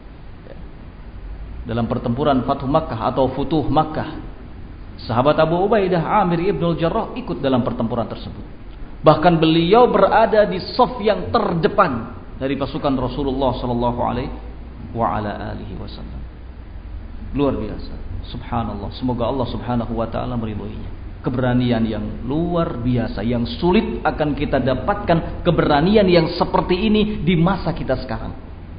dalam pertempuran Fathu Makkah atau Futuh Makkah, sahabat Abu Ubaidah Amir ibn al-Jarrah ikut dalam pertempuran tersebut. Bahkan beliau berada di saf yang terdepan dari pasukan Rasulullah sallallahu alaihi wa ala alihi wasallam. Luar biasa, subhanallah. Semoga Allah subhanahu wa ta'ala meridhoinya. Keberanian yang luar biasa, yang sulit akan kita dapatkan keberanian yang seperti ini di masa kita sekarang.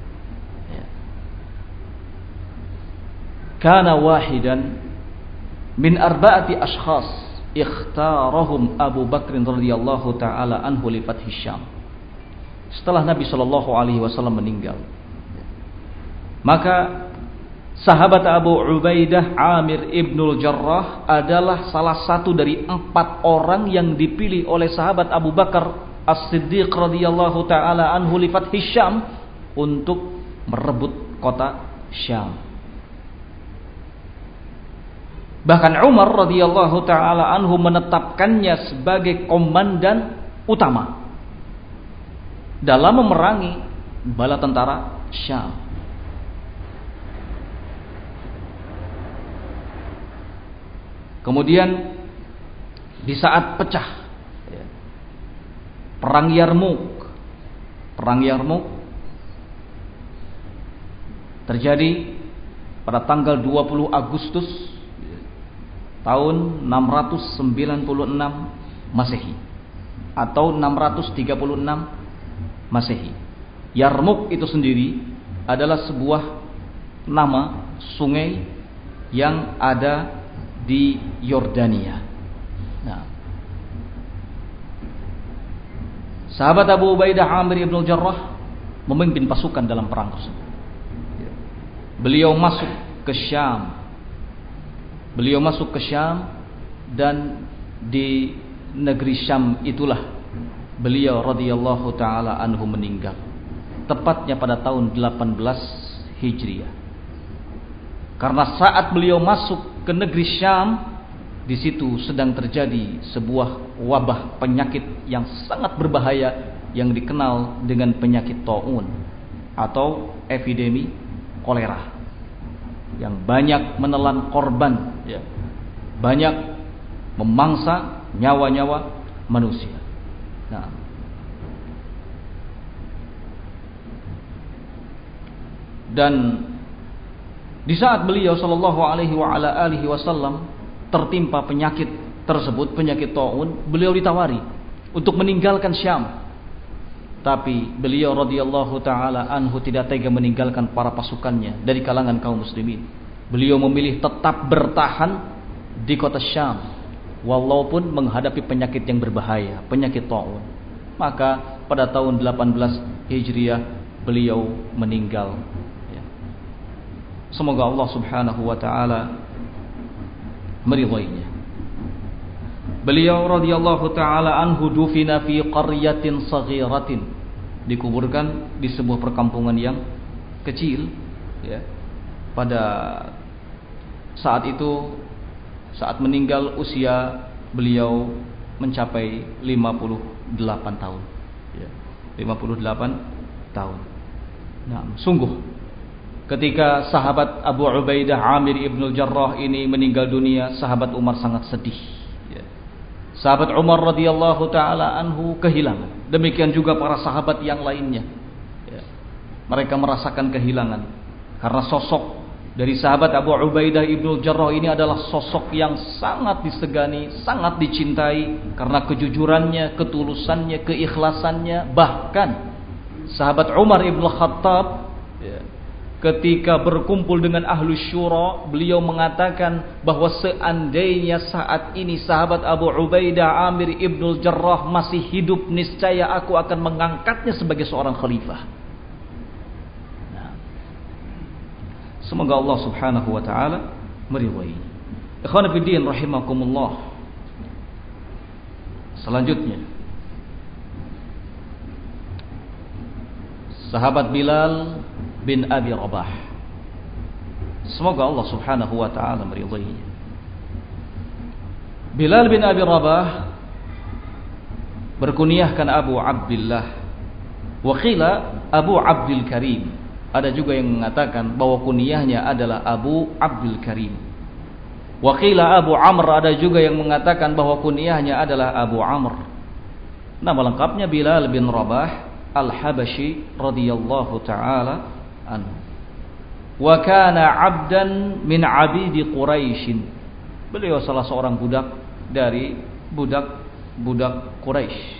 Kana wahidan min arba'ati ashkhas ikhtarahum Abu Bakr radhiyallahu taala anhu li fathi Syam. Setelah Nabi sallallahu alaihi wasallam meninggal, maka sahabat Abu Ubaidah Amir ibnul Jarrah adalah salah satu dari empat orang yang dipilih oleh sahabat Abu Bakar As-Siddiq radhiyallahu taala anhu li fathi Syam untuk merebut kota Syam. Bahkan Umar radhiyallahu taala anhu menetapkannya sebagai komandan utama dalam memerangi bala tentara Syam. Kemudian di saat pecah perang Yarmuk, perang Yarmuk terjadi pada tanggal dua puluh Agustus tahun enam ratus sembilan puluh enam Masehi atau enam ratus tiga puluh enam Masehi. Yarmuk itu sendiri adalah sebuah nama sungai yang ada di Yordania. Nah, sahabat Abu Ubaidah Amir ibn Jarrah memimpin pasukan dalam perang tersebut. Beliau masuk ke Syam. Beliau masuk ke Syam, dan di negeri Syam itulah beliau radhiyallahu taala anhu meninggal, tepatnya pada tahun delapan belas Hijriah. Karena saat beliau masuk ke negeri Syam, di situ sedang terjadi sebuah wabah penyakit yang sangat berbahaya yang dikenal dengan penyakit taun atau epidemi kolera, yang banyak menelan korban, ya, banyak memangsa nyawa-nyawa manusia. Nah, dan di saat beliau sallallahu alaihi wa ala alihi wasallam tertimpa penyakit tersebut, penyakit taun, beliau ditawari untuk meninggalkan Syam. Tapi beliau radhiyallahu taala anhu tidak tega meninggalkan para pasukannya dari kalangan kaum muslimin. Beliau memilih tetap bertahan di kota Syam walaupun menghadapi penyakit yang berbahaya, penyakit taun. Maka pada tahun delapan belas Hijriah beliau meninggal. Semoga Allah subhanahu wa ta'ala meridhoinya. Beliau radhiyallahu ta'ala anhu dufina fi qaryatin saghiratin, dikuburkan di sebuah perkampungan yang kecil, ya. Pada saat itu, saat meninggal, usia beliau mencapai lima puluh delapan tahun, ya. lima puluh delapan tahun. Nah, sungguh ketika sahabat Abu Ubaidah Amir ibn Jarrah ini meninggal dunia, sahabat Umar sangat sedih. Sahabat Umar radhiyallahu taala anhu kehilangan. Demikian juga para sahabat yang lainnya. Mereka merasakan kehilangan karena sosok dari sahabat Abu Ubaidah Ibnul Jarrah ini adalah sosok yang sangat disegani, sangat dicintai karena kejujurannya, ketulusannya, keikhlasannya. Bahkan sahabat Umar Ibn Khattab ya, ketika berkumpul dengan Ahlus Syura, beliau mengatakan bahwa seandainya saat ini sahabat Abu Ubaidah Amir Ibnul Jarrah masih hidup, niscaya aku akan mengangkatnya sebagai seorang khalifah. Semoga Allah Subhanahu wa taala meridhai. Ikhwan fillah rahimakumullah. Selanjutnya, sahabat Bilal bin Abi Rabah. Semoga Allah Subhanahu wa taala meridhai. Bilal bin Abi Rabah berkunyahkan Abu Abdullah, wa qila Abu Abdul Karim. Ada juga yang mengatakan bahwa kunyahnya adalah Abu Abdul Karim. Wa qila Abu Amr, ada juga yang mengatakan bahwa kunyahnya adalah Abu Amr. Nama lengkapnya Bilal bin Rabah Al-Habashi radhiyallahu taala anhu. Wa kana 'abdan min 'abidi Quraisy. Beliau salah seorang budak dari budak-budak Quraisy.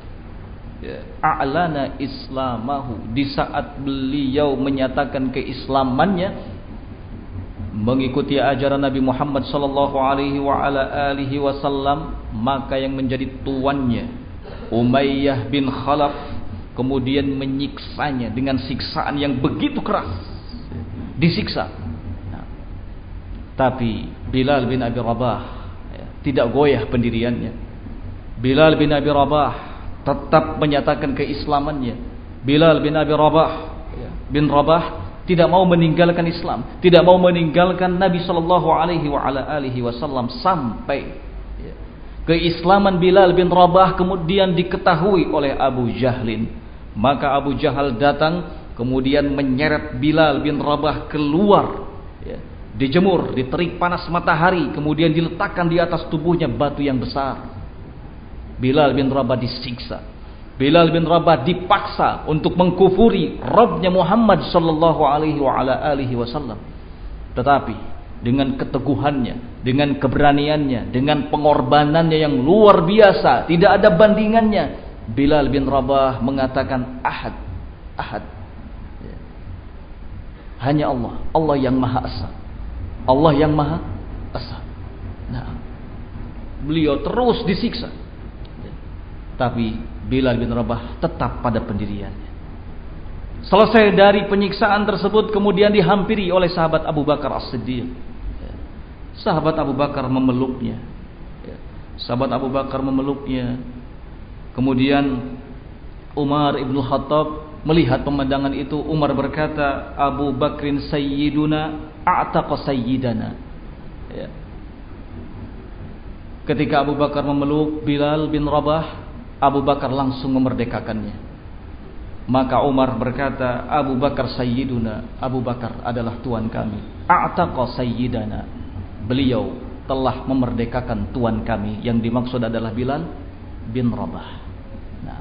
A'lana islamahu, di saat beliau menyatakan keislamannya, mengikuti ajaran Nabi Muhammad sallallahu alaihi wa ala alihi wasallam, maka yang menjadi tuannya Umayyah bin Khalaf kemudian menyiksanya dengan siksaan yang begitu keras, disiksa. Nah, tapi Bilal bin Abi Rabah ya, tidak goyah pendiriannya. Bilal bin Abi Rabah tetap menyatakan keislamannya. Bilal bin Abi Rabah bin Rabah tidak mau meninggalkan Islam, tidak mau meninggalkan Nabi sallallahu alaihi wa ala alihi wasallam, sampai ya, keislaman Bilal bin Rabah kemudian diketahui oleh Abu Jahlin. Maka Abu Jahal datang kemudian menyeret Bilal bin Rabah keluar ya, dijemur di terik panas matahari, kemudian diletakkan di atas tubuhnya batu yang besar. Bilal bin Rabah disiksa. Bilal bin Rabah dipaksa untuk mengkufuri Rabbnya Muhammad sallallahu alaihi wa ala alihi wasallam. Tetapi dengan keteguhannya, dengan keberaniannya, dengan pengorbanannya yang luar biasa, tidak ada bandingannya, Bilal bin Rabah mengatakan ahad, ahad. Hanya Allah, Allah yang Maha Esa. Allah yang Maha Esa. Nah, beliau terus disiksa. Tapi Bilal bin Rabah tetap pada pendiriannya. Selesai dari penyiksaan tersebut, kemudian dihampiri oleh sahabat Abu Bakar As-Siddiq. Sahabat Abu Bakar memeluknya. Sahabat Abu Bakar memeluknya. Kemudian Umar ibn Khattab melihat pemandangan itu. Umar berkata, Abu Bakrin sayyiduna a'taqa sayyidana. Ya. Ketika Abu Bakar memeluk Bilal bin Rabah, Abu Bakar langsung memerdekakannya. Maka Umar berkata, Abu Bakar sayyiduna, Abu Bakar adalah tuan kami. A'taqa sayyidana, beliau telah memerdekakan tuan kami. Yang dimaksud adalah Bilal bin Rabah. Nah,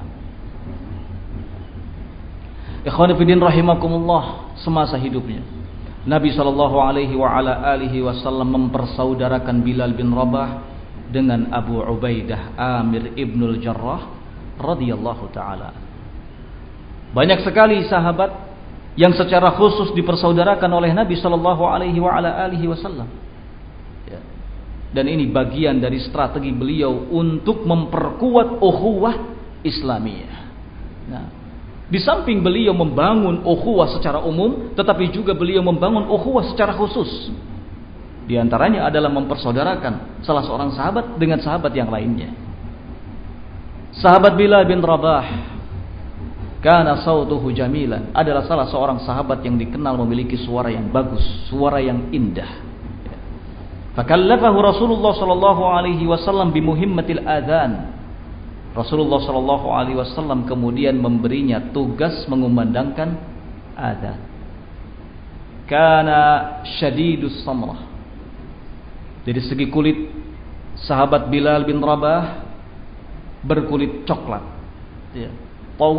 ikhwan fillah rahimakumullah, semasa hidupnya Nabi sallallahu alaihi wa ala alihi wasallam mempersaudarakan Bilal bin Rabah dengan Abu Ubaidah Amir Ibnul Jarrah radhiyallahu taala. Banyak sekali sahabat yang secara khusus dipersaudarakan oleh Nabi sallallahu alaihi wa ala alihi wasallam. Ya. Dan ini bagian dari strategi beliau untuk memperkuat ukhuwah Islamiyah. Nah, di samping beliau membangun ukhuwah secara umum, tetapi juga beliau membangun ukhuwah secara khusus. Di antaranya adalah mempersaudarakan salah seorang sahabat dengan sahabat yang lainnya. Sahabat Bilal bin Rabah, kana sautuhu jamilan, adalah salah seorang sahabat yang dikenal memiliki suara yang bagus, suara yang indah. Fakallafahu Rasulullah sallallahu alaihi wasallam bimuhimmatil adzan. Rasulullah sallallahu alaihi wasallam kemudian memberinya tugas mengumandangkan adzan. Kana syadidus samrah. Dari segi kulit, sahabat Bilal bin Rabah berkulit coklat, ya,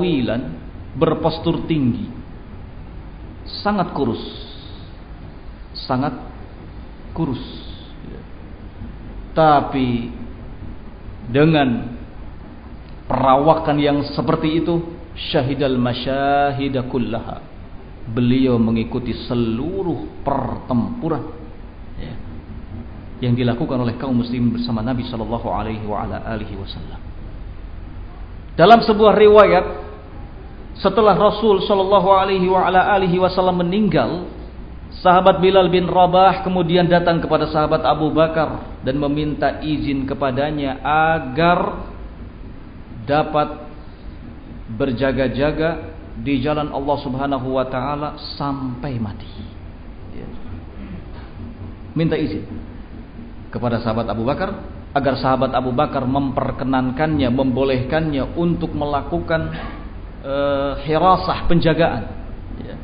tawilan, berpostur tinggi, sangat kurus. sangat kurus. Tapi dengan perawakan yang seperti itu, syahidal masyahida kullaha, beliau mengikuti seluruh pertempuran ya, yang dilakukan oleh kaum muslimin bersama Nabi sallallahu alaihi wa ala alihi wasallam. Dalam sebuah riwayat, setelah Rasul sallallahu alaihi wa ala alihi wasallam meninggal, sahabat Bilal bin Rabah kemudian datang kepada sahabat Abu Bakar dan meminta izin kepadanya agar dapat berjaga-jaga di jalan Allah Subhanahu wa taala sampai mati. Ya. Minta izin kepada sahabat Abu Bakar agar sahabat Abu Bakar memperkenankannya, membolehkannya untuk melakukan uh, hirasah, penjagaan. Ya.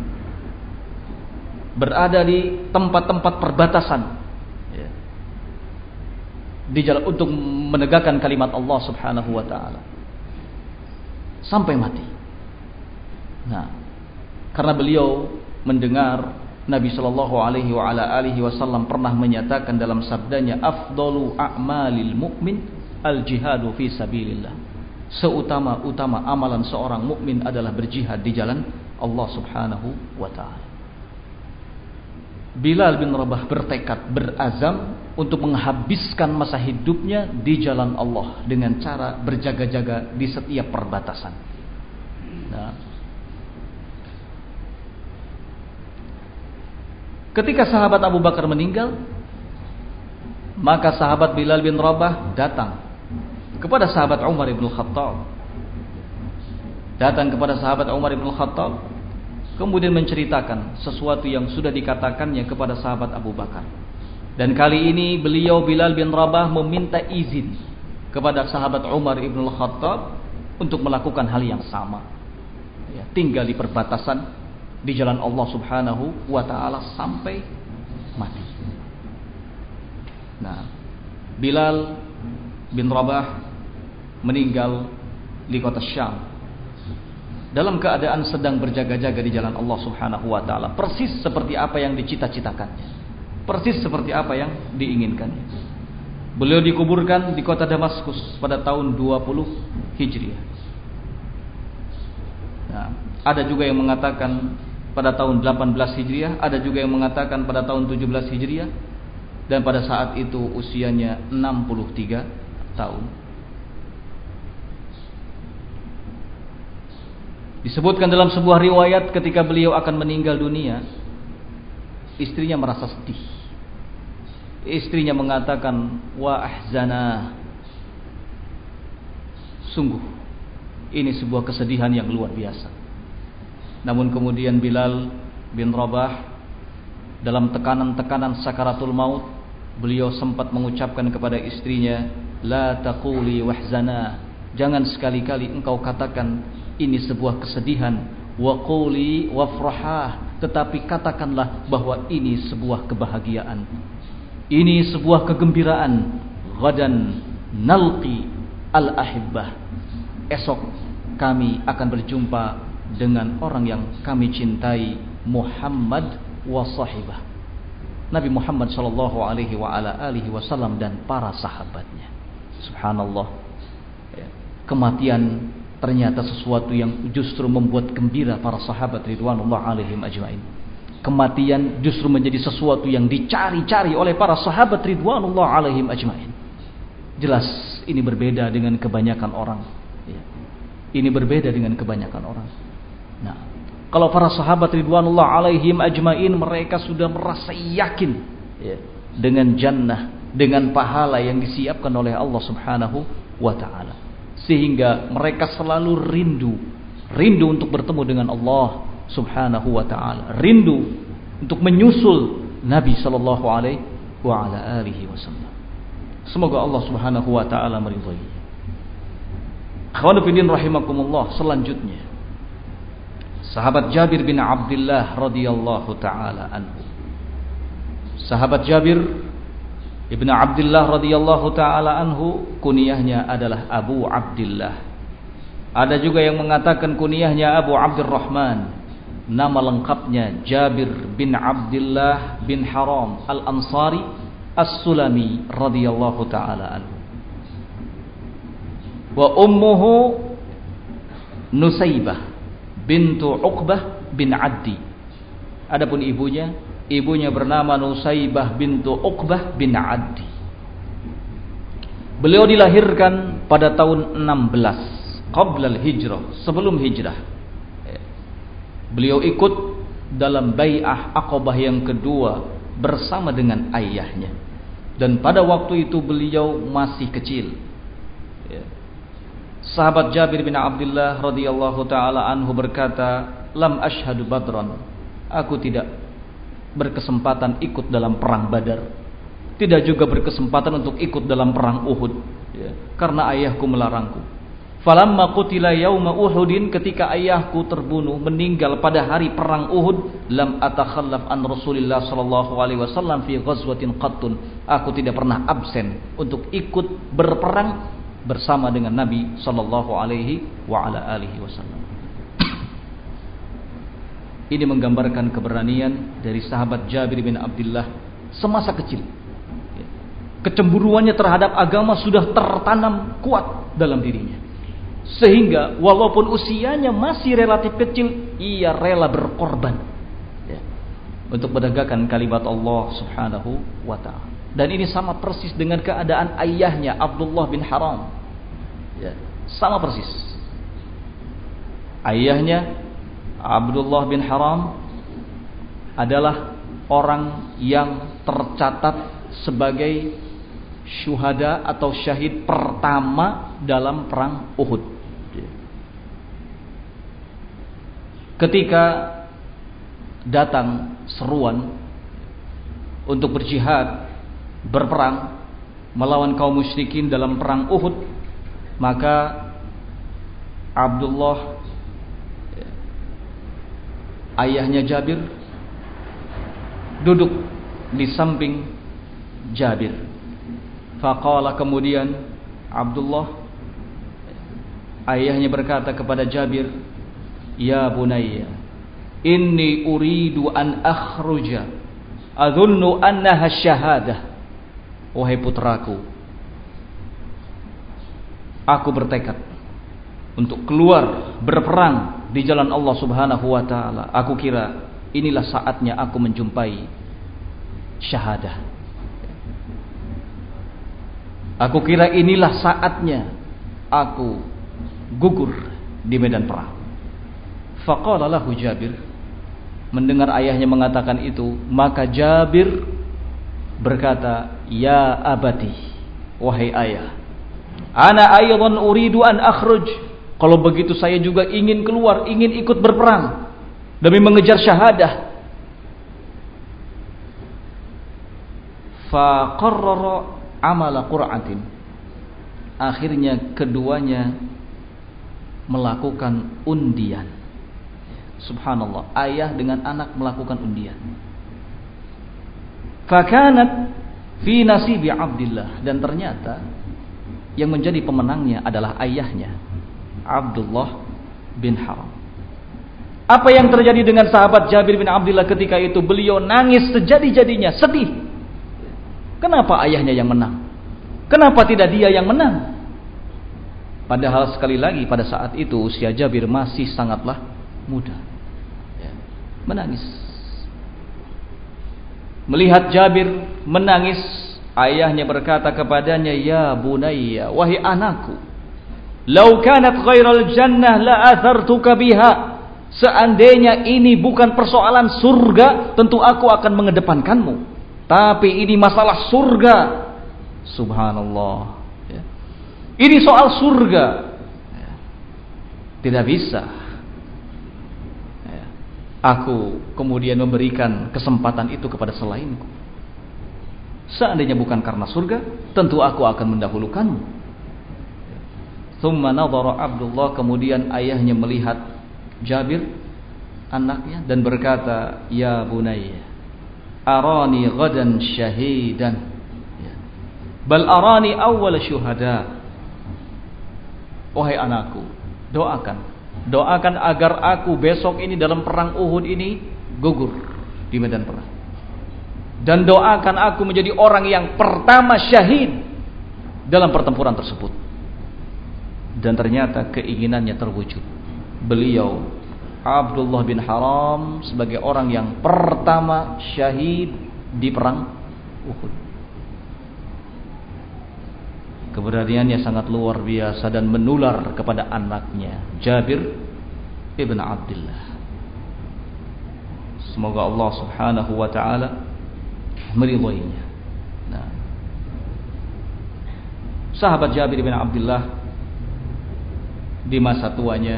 Berada di tempat-tempat perbatasan. Ya. Di jalan untuk menegakkan kalimat Allah Subhanahu wa taala sampai mati. Nah, karena beliau mendengar Nabi sallallahu alaihi wa ala alihi wasallam pernah menyatakan dalam sabdanya, afdalu a'malil mu'min al-jihadu fi sabilillah. Seutama-utama amalan seorang mukmin adalah berjihad di jalan Allah Subhanahu wa taala. Bilal bin Rabah bertekad, berazam untuk menghabiskan masa hidupnya di jalan Allah dengan cara berjaga-jaga di setiap perbatasan. Nah, ketika sahabat Abu Bakar meninggal, maka sahabat Bilal bin Rabah datang kepada sahabat Umar ibn Khattab. Datang kepada sahabat Umar ibn Khattab, kemudian menceritakan sesuatu yang sudah dikatakannya kepada sahabat Abu Bakar. Dan kali ini beliau Bilal bin Rabah meminta izin kepada sahabat Umar ibn Khattab untuk melakukan hal yang sama. Ya, tinggal di perbatasan di jalan Allah Subhanahu wa taala sampai mati. Nah, Bilal bin Rabah meninggal di kota Syam dalam keadaan sedang berjaga-jaga di jalan Allah Subhanahu wa taala, persis seperti apa yang dicita-citakannya, persis seperti apa yang diinginkannya. Beliau dikuburkan di kota Damaskus pada tahun dua puluh Hijriah. Nah, ada juga yang mengatakan pada tahun delapan belas Hijriah, ada juga yang mengatakan pada tahun tujuh belas Hijriah, dan pada saat itu usianya enam puluh tiga tahun. Disebutkan dalam sebuah riwayat ketika beliau akan meninggal dunia, istrinya merasa sedih. Istrinya mengatakan, wa ahzana, sungguh ini sebuah kesedihan yang luar biasa. Namun kemudian Bilal bin Rabah dalam tekanan-tekanan sakaratul maut, beliau sempat mengucapkan kepada istrinya, la taquli wahzana, jangan sekali-kali engkau katakan ini sebuah kesedihan, wa quli wafrahah, tetapi katakanlah bahwa ini sebuah kebahagiaan, ini sebuah kegembiraan. Ghadan nalqi al-ahibbah, esok kami akan berjumpa dengan orang yang kami cintai, Muhammad wa sahibah, Nabi Muhammad sallallahu alaihi wa ala alihi wasallam dan para sahabatnya. Subhanallah, kematian ternyata sesuatu yang justru membuat gembira para sahabat ridwanullah alaihim ajmain. Kematian justru menjadi sesuatu yang dicari-cari oleh para sahabat ridwanullah alaihim ajmain. Jelas ini berbeda dengan kebanyakan orang. Ini berbeda dengan kebanyakan orang. Nah, kalau para sahabat ridwanullah alaihim ajmain, mereka sudah merasa yakin ya, dengan jannah, dengan pahala yang disiapkan oleh Allah Subhanahu wa taala. Sehingga mereka selalu rindu, rindu untuk bertemu dengan Allah Subhanahu wa taala, rindu untuk menyusul Nabi sallallahu alaihi wa ala alihi wasallam. Semoga Allah Subhanahu wa taala meridhai. Akhwanu fillah rahimakumullah, selanjutnya sahabat Jabir bin Abdullah radhiyallahu taala anhu. Sahabat Jabir Ibnu Abdullah radhiyallahu taala anhu, kunyahnya adalah Abu Abdullah. Ada juga yang mengatakan kunyahnya Abu Abdurrahman. nama lengkapnya Jabir bin Abdullah bin Haram Al-Ansari As-Sulami radhiyallahu taala anhu. Wa ummuhu Nusaybah bintu Uqbah bin Addi. Adapun ibunya, ibunya bernama Nusaybah bintu Uqbah bin Addi. Beliau dilahirkan pada tahun enam belas qabla al-hijrah, sebelum hijrah. Beliau ikut dalam bai'ah Aqabah yang kedua bersama dengan ayahnya. Dan pada waktu itu beliau masih kecil. Sahabat Jabir bin Abdullah radhiyallahu taala anhu berkata, "Lam ashhadu badran." Aku tidak berkesempatan ikut dalam perang Badar. Tidak juga berkesempatan untuk ikut dalam perang Uhud, ya, karena ayahku melarangku. Falamma qutila yauma Uhudin, ketika ayahku terbunuh meninggal pada hari perang Uhud, lam atakhallaf an Rasulillah sallallahu alaihi wasallam fi ghazwatin qattun. Aku tidak pernah absen untuk ikut berperang bersama dengan Nabi sallallahu alaihi wa ala alihi wasallam. Ini menggambarkan keberanian dari sahabat Jabir bin Abdullah semasa kecil. Kecemburuannya terhadap agama sudah tertanam kuat dalam dirinya. Sehingga walaupun usianya masih relatif kecil, ia rela berkorban, ya, untuk menegakkan kalimat Allah subhanahu wa ta'ala. Dan ini sama persis dengan keadaan ayahnya Abdullah bin Haram, ya, sama persis. Ayahnya Abdullah bin Haram adalah orang yang tercatat sebagai syuhada atau syahid pertama dalam perang Uhud. Ketika datang seruan untuk berjihad, berperang melawan kaum musyrikin dalam perang Uhud, maka Abdullah, ayahnya Jabir, duduk di samping Jabir. Faqala, kemudian Abdullah, ayahnya berkata kepada Jabir, "Ya bunayya, inni uridu an akhruja adhunnu annaha syahadah." Wahai putraku, aku bertekad untuk keluar berperang di jalan Allah subhanahu wa ta'ala. Aku kira inilah saatnya aku menjumpai syahadah. Aku kira inilah saatnya aku gugur di medan perang. Faqala lahu Jabir, mendengar ayahnya mengatakan itu, maka Jabir berkata, "Ya abati, wahai ayah, ana aydan uridu an akhruj." Kalau begitu saya juga ingin keluar, ingin ikut berperang demi mengejar syahadah. Fa qarrara amala qur'atin. Akhirnya keduanya melakukan undian. Subhanallah, ayah dengan anak melakukan undian. Fakanat fi nasibi Abdullah, dan ternyata yang menjadi pemenangnya adalah ayahnya, Abdullah bin Haram. Apa yang terjadi dengan sahabat Jabir bin Abdullah ketika itu? Beliau nangis sejadi-jadinya, sedih. Kenapa ayahnya yang menang? Kenapa tidak dia yang menang? Padahal sekali lagi pada saat itu usia Jabir masih sangatlah muda. Ya, menangis. Melihat Jabir menangis, ayahnya berkata kepadanya, "Ya bunayya, wahai anakku, lau kanat ghairal jannah la athartuka biha." Seandainya ini bukan persoalan surga, tentu aku akan mengedepankanmu. Tapi ini masalah surga. Subhanallah, ya. Ini soal surga, ya. Tidak bisa, ya, aku kemudian memberikan kesempatan itu kepada selainku. Seandainya bukan karena surga, tentu aku akan mendahulukanmu. Tsumma nadhara Abdullah, kemudian ayahnya melihat Jabir anaknya dan berkata, "Ya bunayya, arani ghadan syahidan, bal arani awwal syuhada." Wahai anakku, doakan doakan agar aku besok ini dalam perang Uhud ini gugur di medan perang. Dan doakan aku menjadi orang yang pertama syahid dalam pertempuran tersebut. Dan ternyata keinginannya terwujud. Beliau Abdullah bin Haram sebagai orang yang pertama syahid di perang Uhud. Keberaniannya sangat luar biasa dan menular kepada anaknya Jabir ibn Abdullah. Semoga Allah Subhanahu wa taala meridhoinya. Nah, sahabat Jabir bin Abdullah di masa tuanya,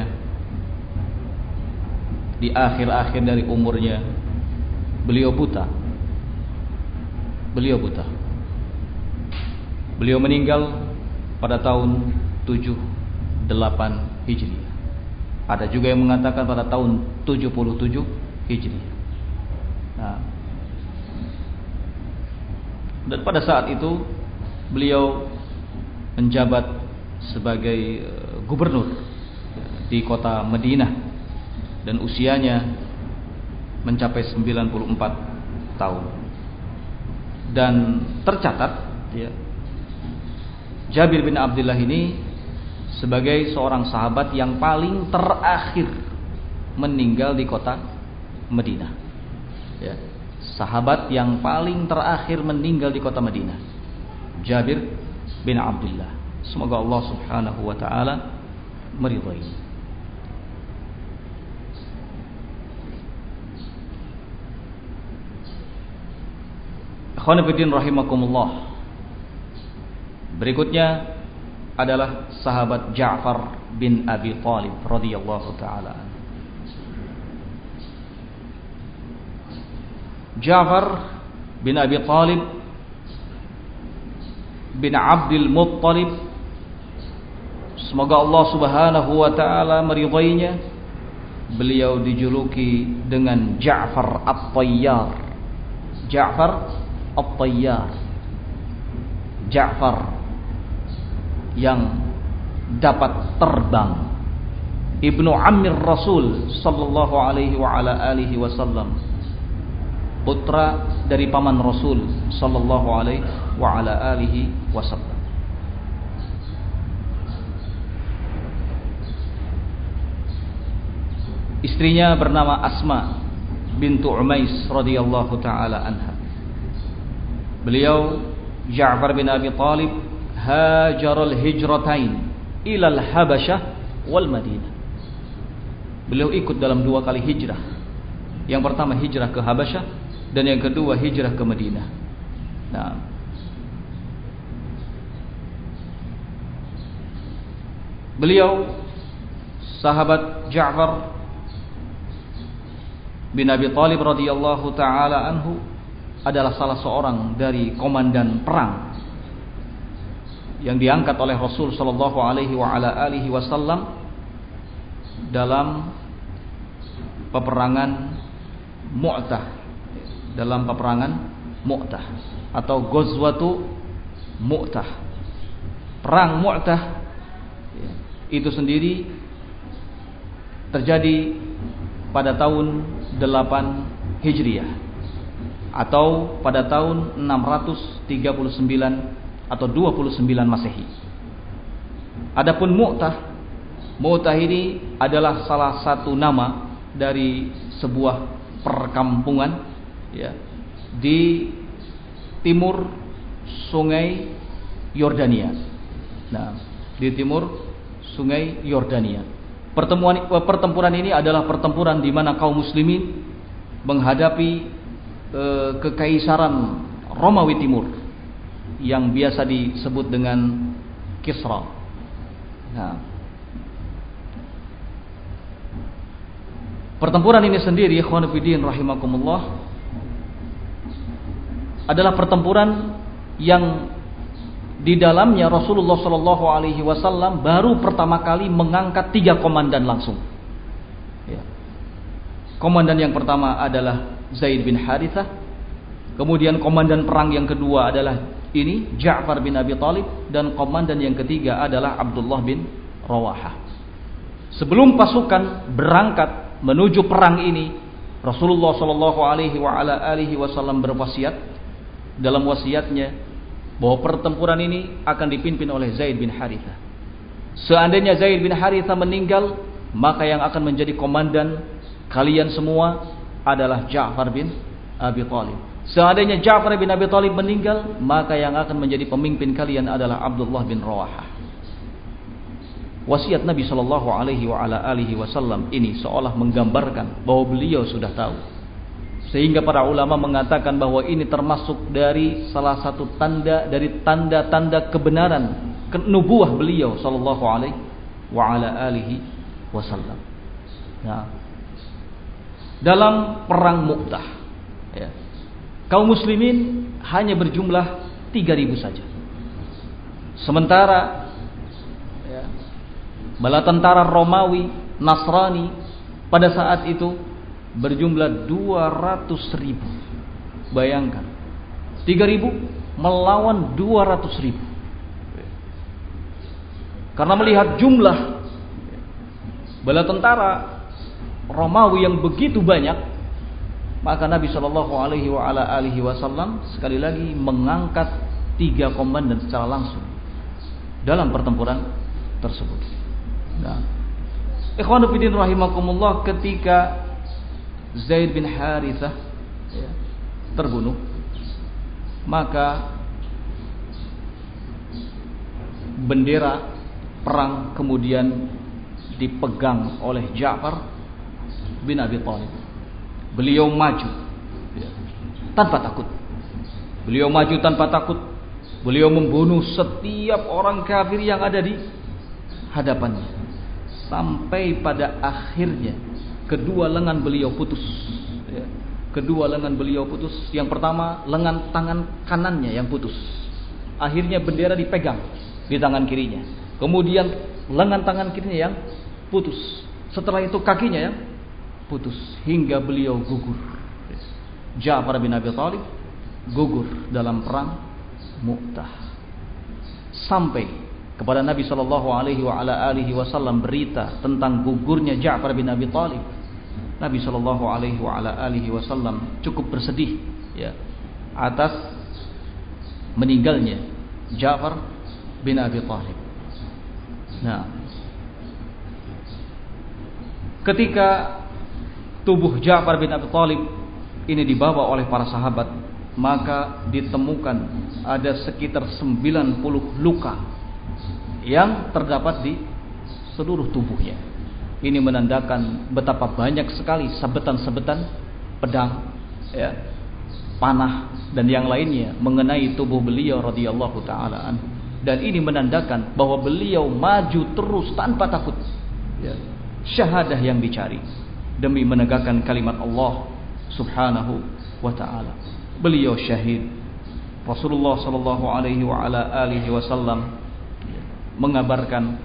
di akhir-akhir dari umurnya, beliau buta. Beliau buta. Beliau meninggal pada tahun tujuh puluh delapan Hijriah. Ada juga yang mengatakan pada tahun tujuh puluh tujuh Hijriah. Nah, dan pada saat itu beliau menjabat sebagai gubernur di kota Madinah dan usianya mencapai sembilan puluh empat tahun. Dan tercatat ya, Jabir bin Abdullah ini sebagai seorang sahabat yang paling terakhir meninggal di kota Madinah. Ya, sahabat yang paling terakhir meninggal di kota Madinah, Jabir bin Abdullah. Semoga Allah Subhanahu wa taala meridhai. Ikhwan fillah rahimakumullah. Berikutnya adalah sahabat Ja'far bin Abi Thalib radhiyallahu taala. Ja'far bin Abi Thalib bin Abdul Muttalib, semoga Allah Subhanahu wa taala meridainya. Beliau dijuluki dengan Ja'far At-Tayyar. Ja'far At-Tayyar. Ja'far yang dapat terbang. Ibnu Ammir Rasul sallallahu alaihi wa ala alihi wasallam. Putra dari paman Rasul sallallahu alaihi wa ala alihi wasallam. Istrinya bernama Asma bintu Umais radhiyallahu taala anha. Beliau Ja'far bin Abi Thalib hajaral hijratain ilal Habasyah wal Madinah. Beliau ikut dalam dua kali hijrah. Yang pertama hijrah ke Habasyah dan yang kedua hijrah ke Madinah. Nah, beliau sahabat Ja'far bin Abi Thalib radhiyallahu taala anhu adalah salah seorang dari komandan perang yang diangkat oleh Rasul sallallahu alaihi wa ala alihi wasallam dalam peperangan Mu'tah, dalam peperangan Mu'tah atau Ghazwatu Mu'tah. Perang Mu'tah itu sendiri terjadi pada tahun delapan Hijriah atau pada tahun enam ratus tiga puluh sembilan atau dua puluh sembilan Masehi. Adapun Mu'tah, Mu'tah ini adalah salah satu nama dari sebuah perkampungan ya, di timur Sungai Yordania. Nah, di timur Sungai Yordania. Pertemuan pertempuran ini adalah pertempuran di mana kaum muslimin menghadapi e, kekaisaran Romawi Timur yang biasa disebut dengan Kisra. Nah, pertempuran ini sendiri, ikhwan fillah rahimakumullah, adalah pertempuran yang di dalamnya Rasulullah Shallallahu Alaihi Wasallam baru pertama kali mengangkat tiga komandan langsung. Ya. Komandan yang pertama adalah Zaid bin Harithah, kemudian komandan perang yang kedua adalah ini Ja'far bin Abi Thalib, dan komandan yang ketiga adalah Abdullah bin Rawahah. Sebelum pasukan berangkat menuju perang ini, Rasulullah Shallallahu Alaihi Wasallam berwasiat dalam wasiatnya bahwa pertempuran ini akan dipimpin oleh Zaid bin Harithah. Seandainya Zaid bin Harithah meninggal, maka yang akan menjadi komandan kalian semua adalah Ja'far bin Abi Thalib. Seandainya Ja'far bin Abi Thalib meninggal, maka yang akan menjadi pemimpin kalian adalah Abdullah bin Rawahah. Wasiat Nabi Shallallahu Alaihi Wasallam ini seolah menggambarkan bahwa beliau sudah tahu, sehingga para ulama mengatakan bahwa ini termasuk dari salah satu tanda dari tanda-tanda kebenaran nubuwah beliau Shallallahu Alaihi Wasallam. Nah, dalam perang Mu'tah, ya, kaum muslimin hanya berjumlah tiga ribu saja, sementara bala tentara Romawi, Nasrani pada saat itu berjumlah dua ratus ribu. Bayangkan, tiga ribu melawan dua ratus ribu. Karena melihat jumlah bala tentara Romawi yang begitu banyak, maka Nabi Shallallahu Alaihi Wasallam sekali lagi mengangkat tiga komandan secara langsung dalam pertempuran tersebut. Nah, ikhwanu fillah rahimakumullah, ketika Zaid bin Harithah ya, terbunuh, maka bendera perang kemudian dipegang oleh Ja'far bin Abi Thalib. Beliau maju ya, tanpa takut. Beliau maju tanpa takut. Beliau membunuh setiap orang kafir yang ada di hadapannya. Sampai pada akhirnya kedua lengan beliau putus ya. Kedua lengan beliau putus. Yang pertama, lengan tangan kanannya yang putus. Akhirnya bendera dipegang di tangan kirinya. Kemudian lengan tangan kirinya yang putus. Setelah itu kakinya yang putus, hingga beliau gugur. Ja'far bin Abi Thalib gugur dalam perang Mu'tah. Sampai kepada Nabi Shallallahu Alaihi Wasallam berita tentang gugurnya Ja'far bin Abi Thalib, Nabi Shallallahu Alaihi Wasallam cukup bersedih ya atas meninggalnya Ja'far bin Abi Thalib. Nah, ketika tubuh Ja'far bin Abi Thalib ini dibawa oleh para sahabat, maka ditemukan ada sekitar sembilan puluh luka yang terdapat di seluruh tubuhnya. Ini menandakan betapa banyak sekali sabetan-sabetan pedang, ya, panah dan yang lainnya mengenai tubuh beliau radhiyallahu taala anhu. Dan ini menandakan bahwa beliau maju terus tanpa takut. Ya, syahadah yang dicari demi menegakkan kalimat Allah Subhanahu wa taala. Beliau syahid. Rasulullah sallallahu alaihi wa ala alihi wasallam mengabarkan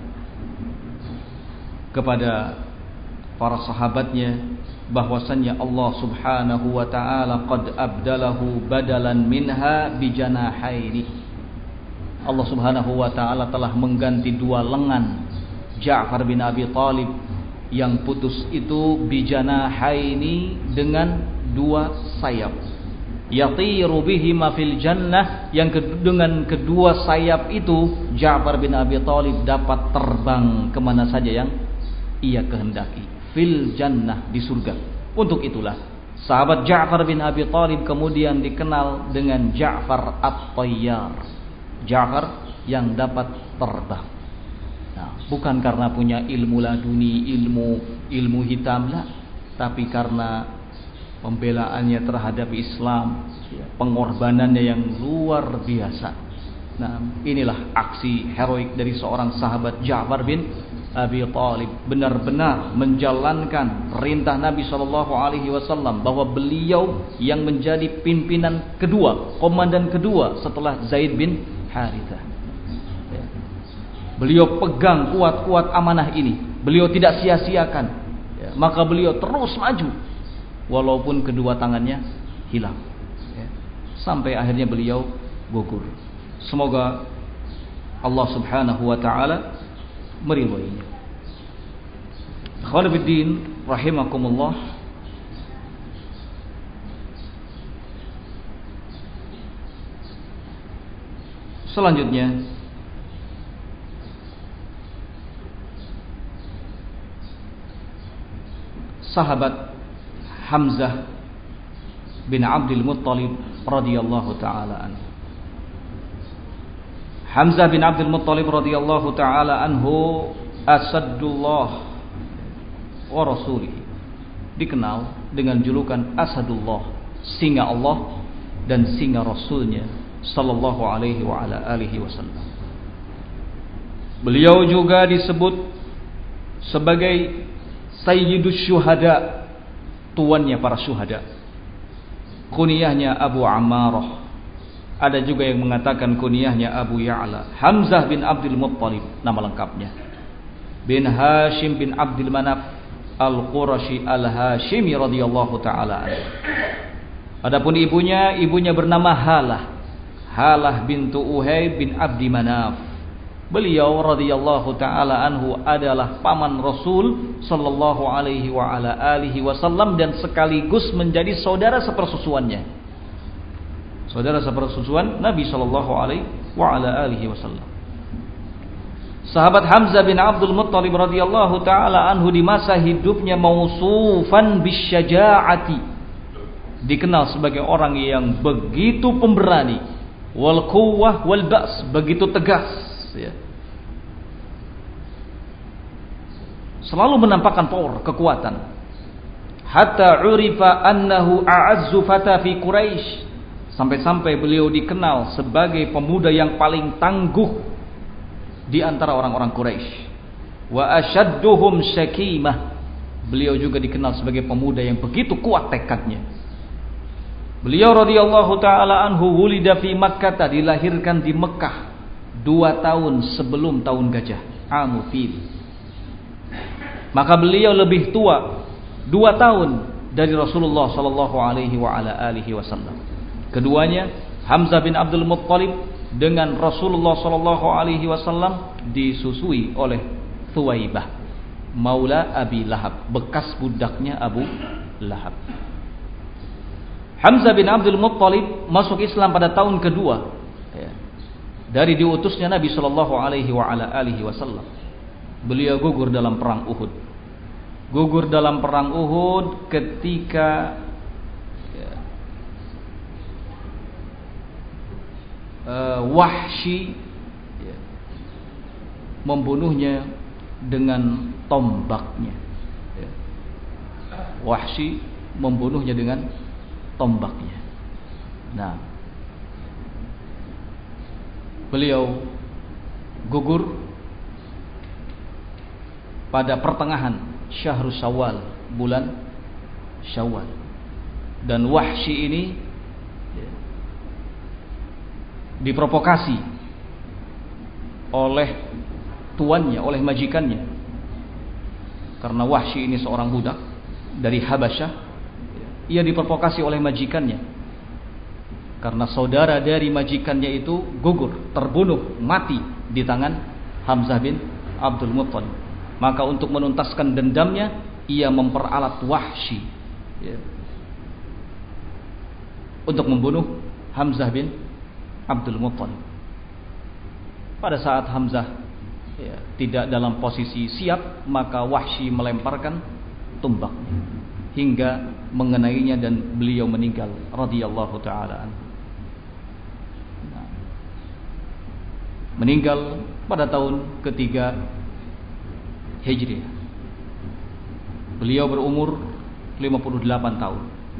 kepada para sahabatnya bahwasannya Allah Subhanahu wa taala qad abdalahu badalan minha bijanahaini. Allah Subhanahu wa taala telah mengganti dua lengan Ja'far bin Abi Thalib yang putus itu bijanahaini dengan dua sayap. Yatiru bihima fil jannah, yang dengan kedua sayap itu Ja'far bin Abi Thalib dapat terbang kemana saja yang ia kehendaki, fil jannah, di surga. Untuk itulah sahabat Ja'far bin Abi Thalib kemudian dikenal dengan Ja'far at-Tayyar, Ja'far yang dapat terbang. Nah, bukan karena punya ilmu laduni, ilmu ilmu hitam lah, tapi karena pembelaannya terhadap Islam, pengorbanannya yang luar biasa. Nah, inilah aksi heroik dari seorang sahabat Ja'far bin Abi Thalib, benar-benar menjalankan perintah Nabi Shallallahu Alaihi Wasallam bahwa beliau yang menjadi pimpinan kedua, komandan kedua setelah Zaid bin Harithah. Beliau pegang kuat-kuat amanah ini, beliau tidak sia-siakan, ya, maka beliau terus maju walaupun kedua tangannya hilang, ya, sampai akhirnya beliau gugur. Semoga Allah Subhanahu wa taala meridhoinya. Ikhwan fillah rahimakumullah. Selanjutnya sahabat Hamzah bin Abdul Muttalib radhiyallahu taala anhu. Hamzah bin Abdul Muttalib radhiyallahu taala anhu Asadullah wa Rasulih, dikenal dengan julukan Asadullah, singa Allah dan singa Rasulnya sallallahu alaihi wa ala alihi wasallam. Beliau juga disebut sebagai Sayyidus Syuhada, tuannya para syuhada. Kunyahnya Abu Ammarah. Ada juga yang mengatakan kunyahnya Abu Ya'la. Hamzah bin Abdul Muttalib nama lengkapnya. Bin Hashim bin Abdul Manaf Al-Qurashi Al-Hashimi radhiyallahu taala anhu. Adapun ibunya, ibunya bernama Halah. Halah bintu Uhayb bin Abdi Manaf. Beliau radhiyallahu taala anhu adalah paman Rasul sallallahu alaihi wa ala alihi wasallam dan sekaligus menjadi saudara sepersusuannya. Saudara sepersusuan Nabi sallallahu alaihi wa ala alihi wasallam. Sahabat Hamzah bin Abdul Muttalib radhiyallahu taala anhu di masa hidupnya mausufan bisyaja'ati, dikenal sebagai orang yang begitu pemberani, wal quwwah wal ba's, begitu tegas ya. Selalu menampakkan power, kekuatan. Hatta urifa annahu a'azzu fata fi Quraisy, sampai-sampai beliau dikenal sebagai pemuda yang paling tangguh di antara orang-orang Quraisy. Wa ashadduhum syakimah, beliau juga dikenal sebagai pemuda yang begitu kuat tekadnya. Beliau radhiyallahu taala anhu wulida fi Makkah, dilahirkan di Mekah dua tahun sebelum tahun gajah, Amu Fil. Maka beliau lebih tua dua tahun dari Rasulullah sallallahu alaihi wa ala alihi wasallam. Keduanya, Hamzah bin Abdul Muttalib dengan Rasulullah sallallahu alaihi wasallam disusui oleh Thuwaibah, maula Abi Lahab, bekas budaknya Abu Lahab. Hamzah bin Abdul Muttalib masuk Islam pada tahun kedua ya, dari diutusnya Nabi sallallahu alaihi wa ala alihi wasallam. Beliau gugur dalam perang Uhud. Gugur dalam perang Uhud ketika ya, uh, Wahsy ya, membunuhnya dengan tombaknya. Ya. Wahsy membunuhnya dengan tombaknya. Nah, beliau gugur pada pertengahan Syahrul Syawal, bulan Syawal. Dan Wahsy ini ya, diprovokasi oleh tuannya, oleh majikannya. Karena Wahsy ini seorang budak dari Habasyah, ia diprovokasi oleh majikannya. Karena saudara dari majikannya itu gugur, terbunuh, mati di tangan Hamzah bin Abdul Muttalib. Maka untuk menuntaskan dendamnya, ia memperalat Wahsy ya, untuk membunuh Hamzah bin Abdul Muttalib. Pada saat Hamzah ya, tidak dalam posisi siap, maka Wahsy melemparkan tombaknya hingga mengenainya dan beliau meninggal radhiyallahu taala anhu. Nah, meninggal pada tahun ketiga Hijriah. Beliau berumur lima puluh delapan tahun.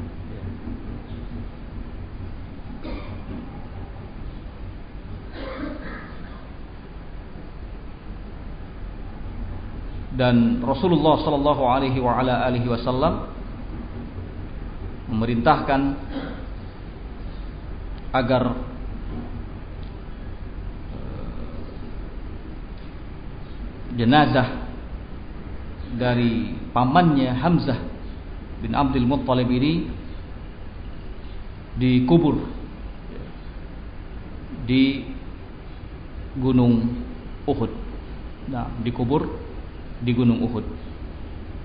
Dan Rasulullah sallallahu alaihi wa ala alihi wasallam memerintahkan agar jenazah dari pamannya Hamzah bin Abdul Muttalib ini dikubur di Gunung Uhud. Nah, dikubur di Gunung Uhud.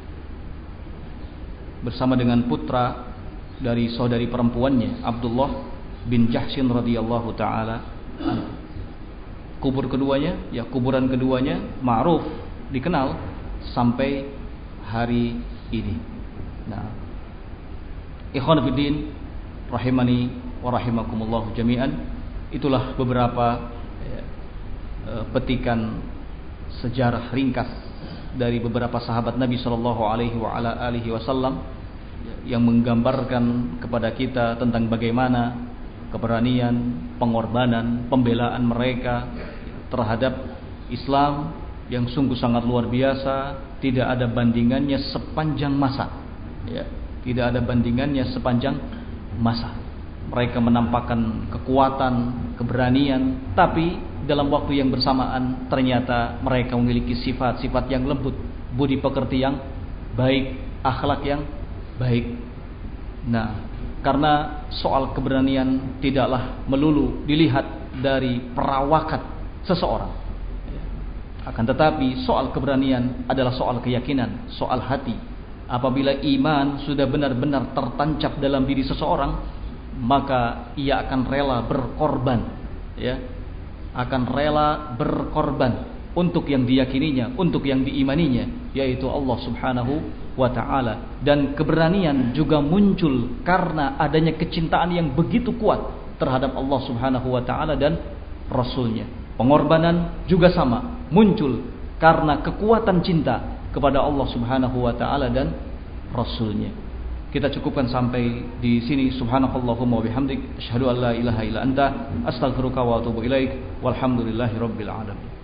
bersama dengan putra dari saudari perempuannya Abdullah bin Jahshin radhiyallahu taala. Kubur keduanya, ya kuburan keduanya ma'ruf, dikenal sampai hari ini. Nah, ikhwan fillah rahimani wa rahimakumullah jami'an, itulah beberapa ya, petikan sejarah ringkas dari beberapa sahabat Nabi sallallahu alaihi wa ala alihi wasallam yang menggambarkan kepada kita tentang bagaimana keberanian, pengorbanan, pembelaan mereka terhadap Islam yang sungguh sangat luar biasa, tidak ada bandingannya sepanjang masa. Ya, tidak ada bandingannya sepanjang masa. Mereka menampakkan kekuatan, keberanian, tapi dalam waktu yang bersamaan ternyata mereka memiliki sifat-sifat yang lembut, budi pekerti yang baik, akhlak yang baik. Nah, karena soal keberanian tidaklah melulu dilihat dari perawakan seseorang, akan tetapi soal keberanian adalah soal keyakinan, soal hati. Apabila iman sudah benar-benar tertancap dalam diri seseorang, maka ia akan rela berkorban, ya, akan rela berkorban untuk yang diyakininya, untuk yang diimaninya, yaitu Allah Subhanahu wa ta'ala. Dan keberanian juga muncul karena adanya kecintaan yang begitu kuat terhadap Allah Subhanahu wa ta'ala dan Rasulnya. Pengorbanan juga sama, muncul karena kekuatan cinta kepada Allah Subhanahu wa ta'ala dan Rasulnya. Kita cukupkan sampai di sini. Subhanakallahumma wa bihamdik, asyhadu an la ilaha illa anta, astaghfiruka wa atubu ilaik. Walhamdulillahi rabbil alamin.